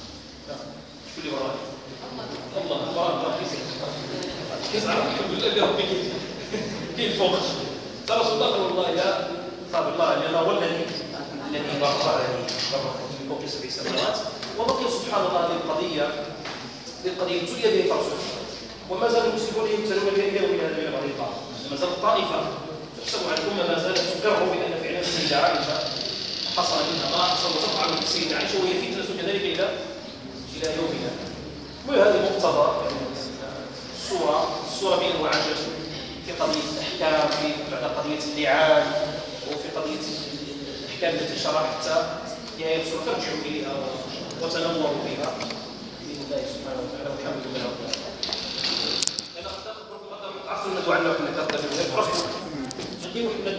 شو اللي وراك؟ الله الله كيف الحمد لله بربك كيف فوق قال رسول الله والله لا قال الله انا هو الذي برأني من فوق 7 سماوات. وبقي سبحان الله هذه القضيه ابتلي بها رسول الله وما زال المسلمون يبتلون بها الى يومنا هذا من بعض الطائفه. ما زال الطائفه تحسب عن الامه ما زالت تكره بان فعلا السيده عائشه حصل منها ما حصل وتطعن في السيده عائشه وهي فتنه كذلك الى يومنا. وهذه مقتضى الصوره بانواعها في قضيه الاحكام، في بعد قضيه اللعان، وفي قضيه الاحكام التي شرحتها يا رسول فارجعوا اليها وتنوروا بها باذن الله سبحانه وتعالى. والحمد لله رب العالمين. انا اخذت بركم هذا عرفتوا ان الدعاء لو كنا كاتبين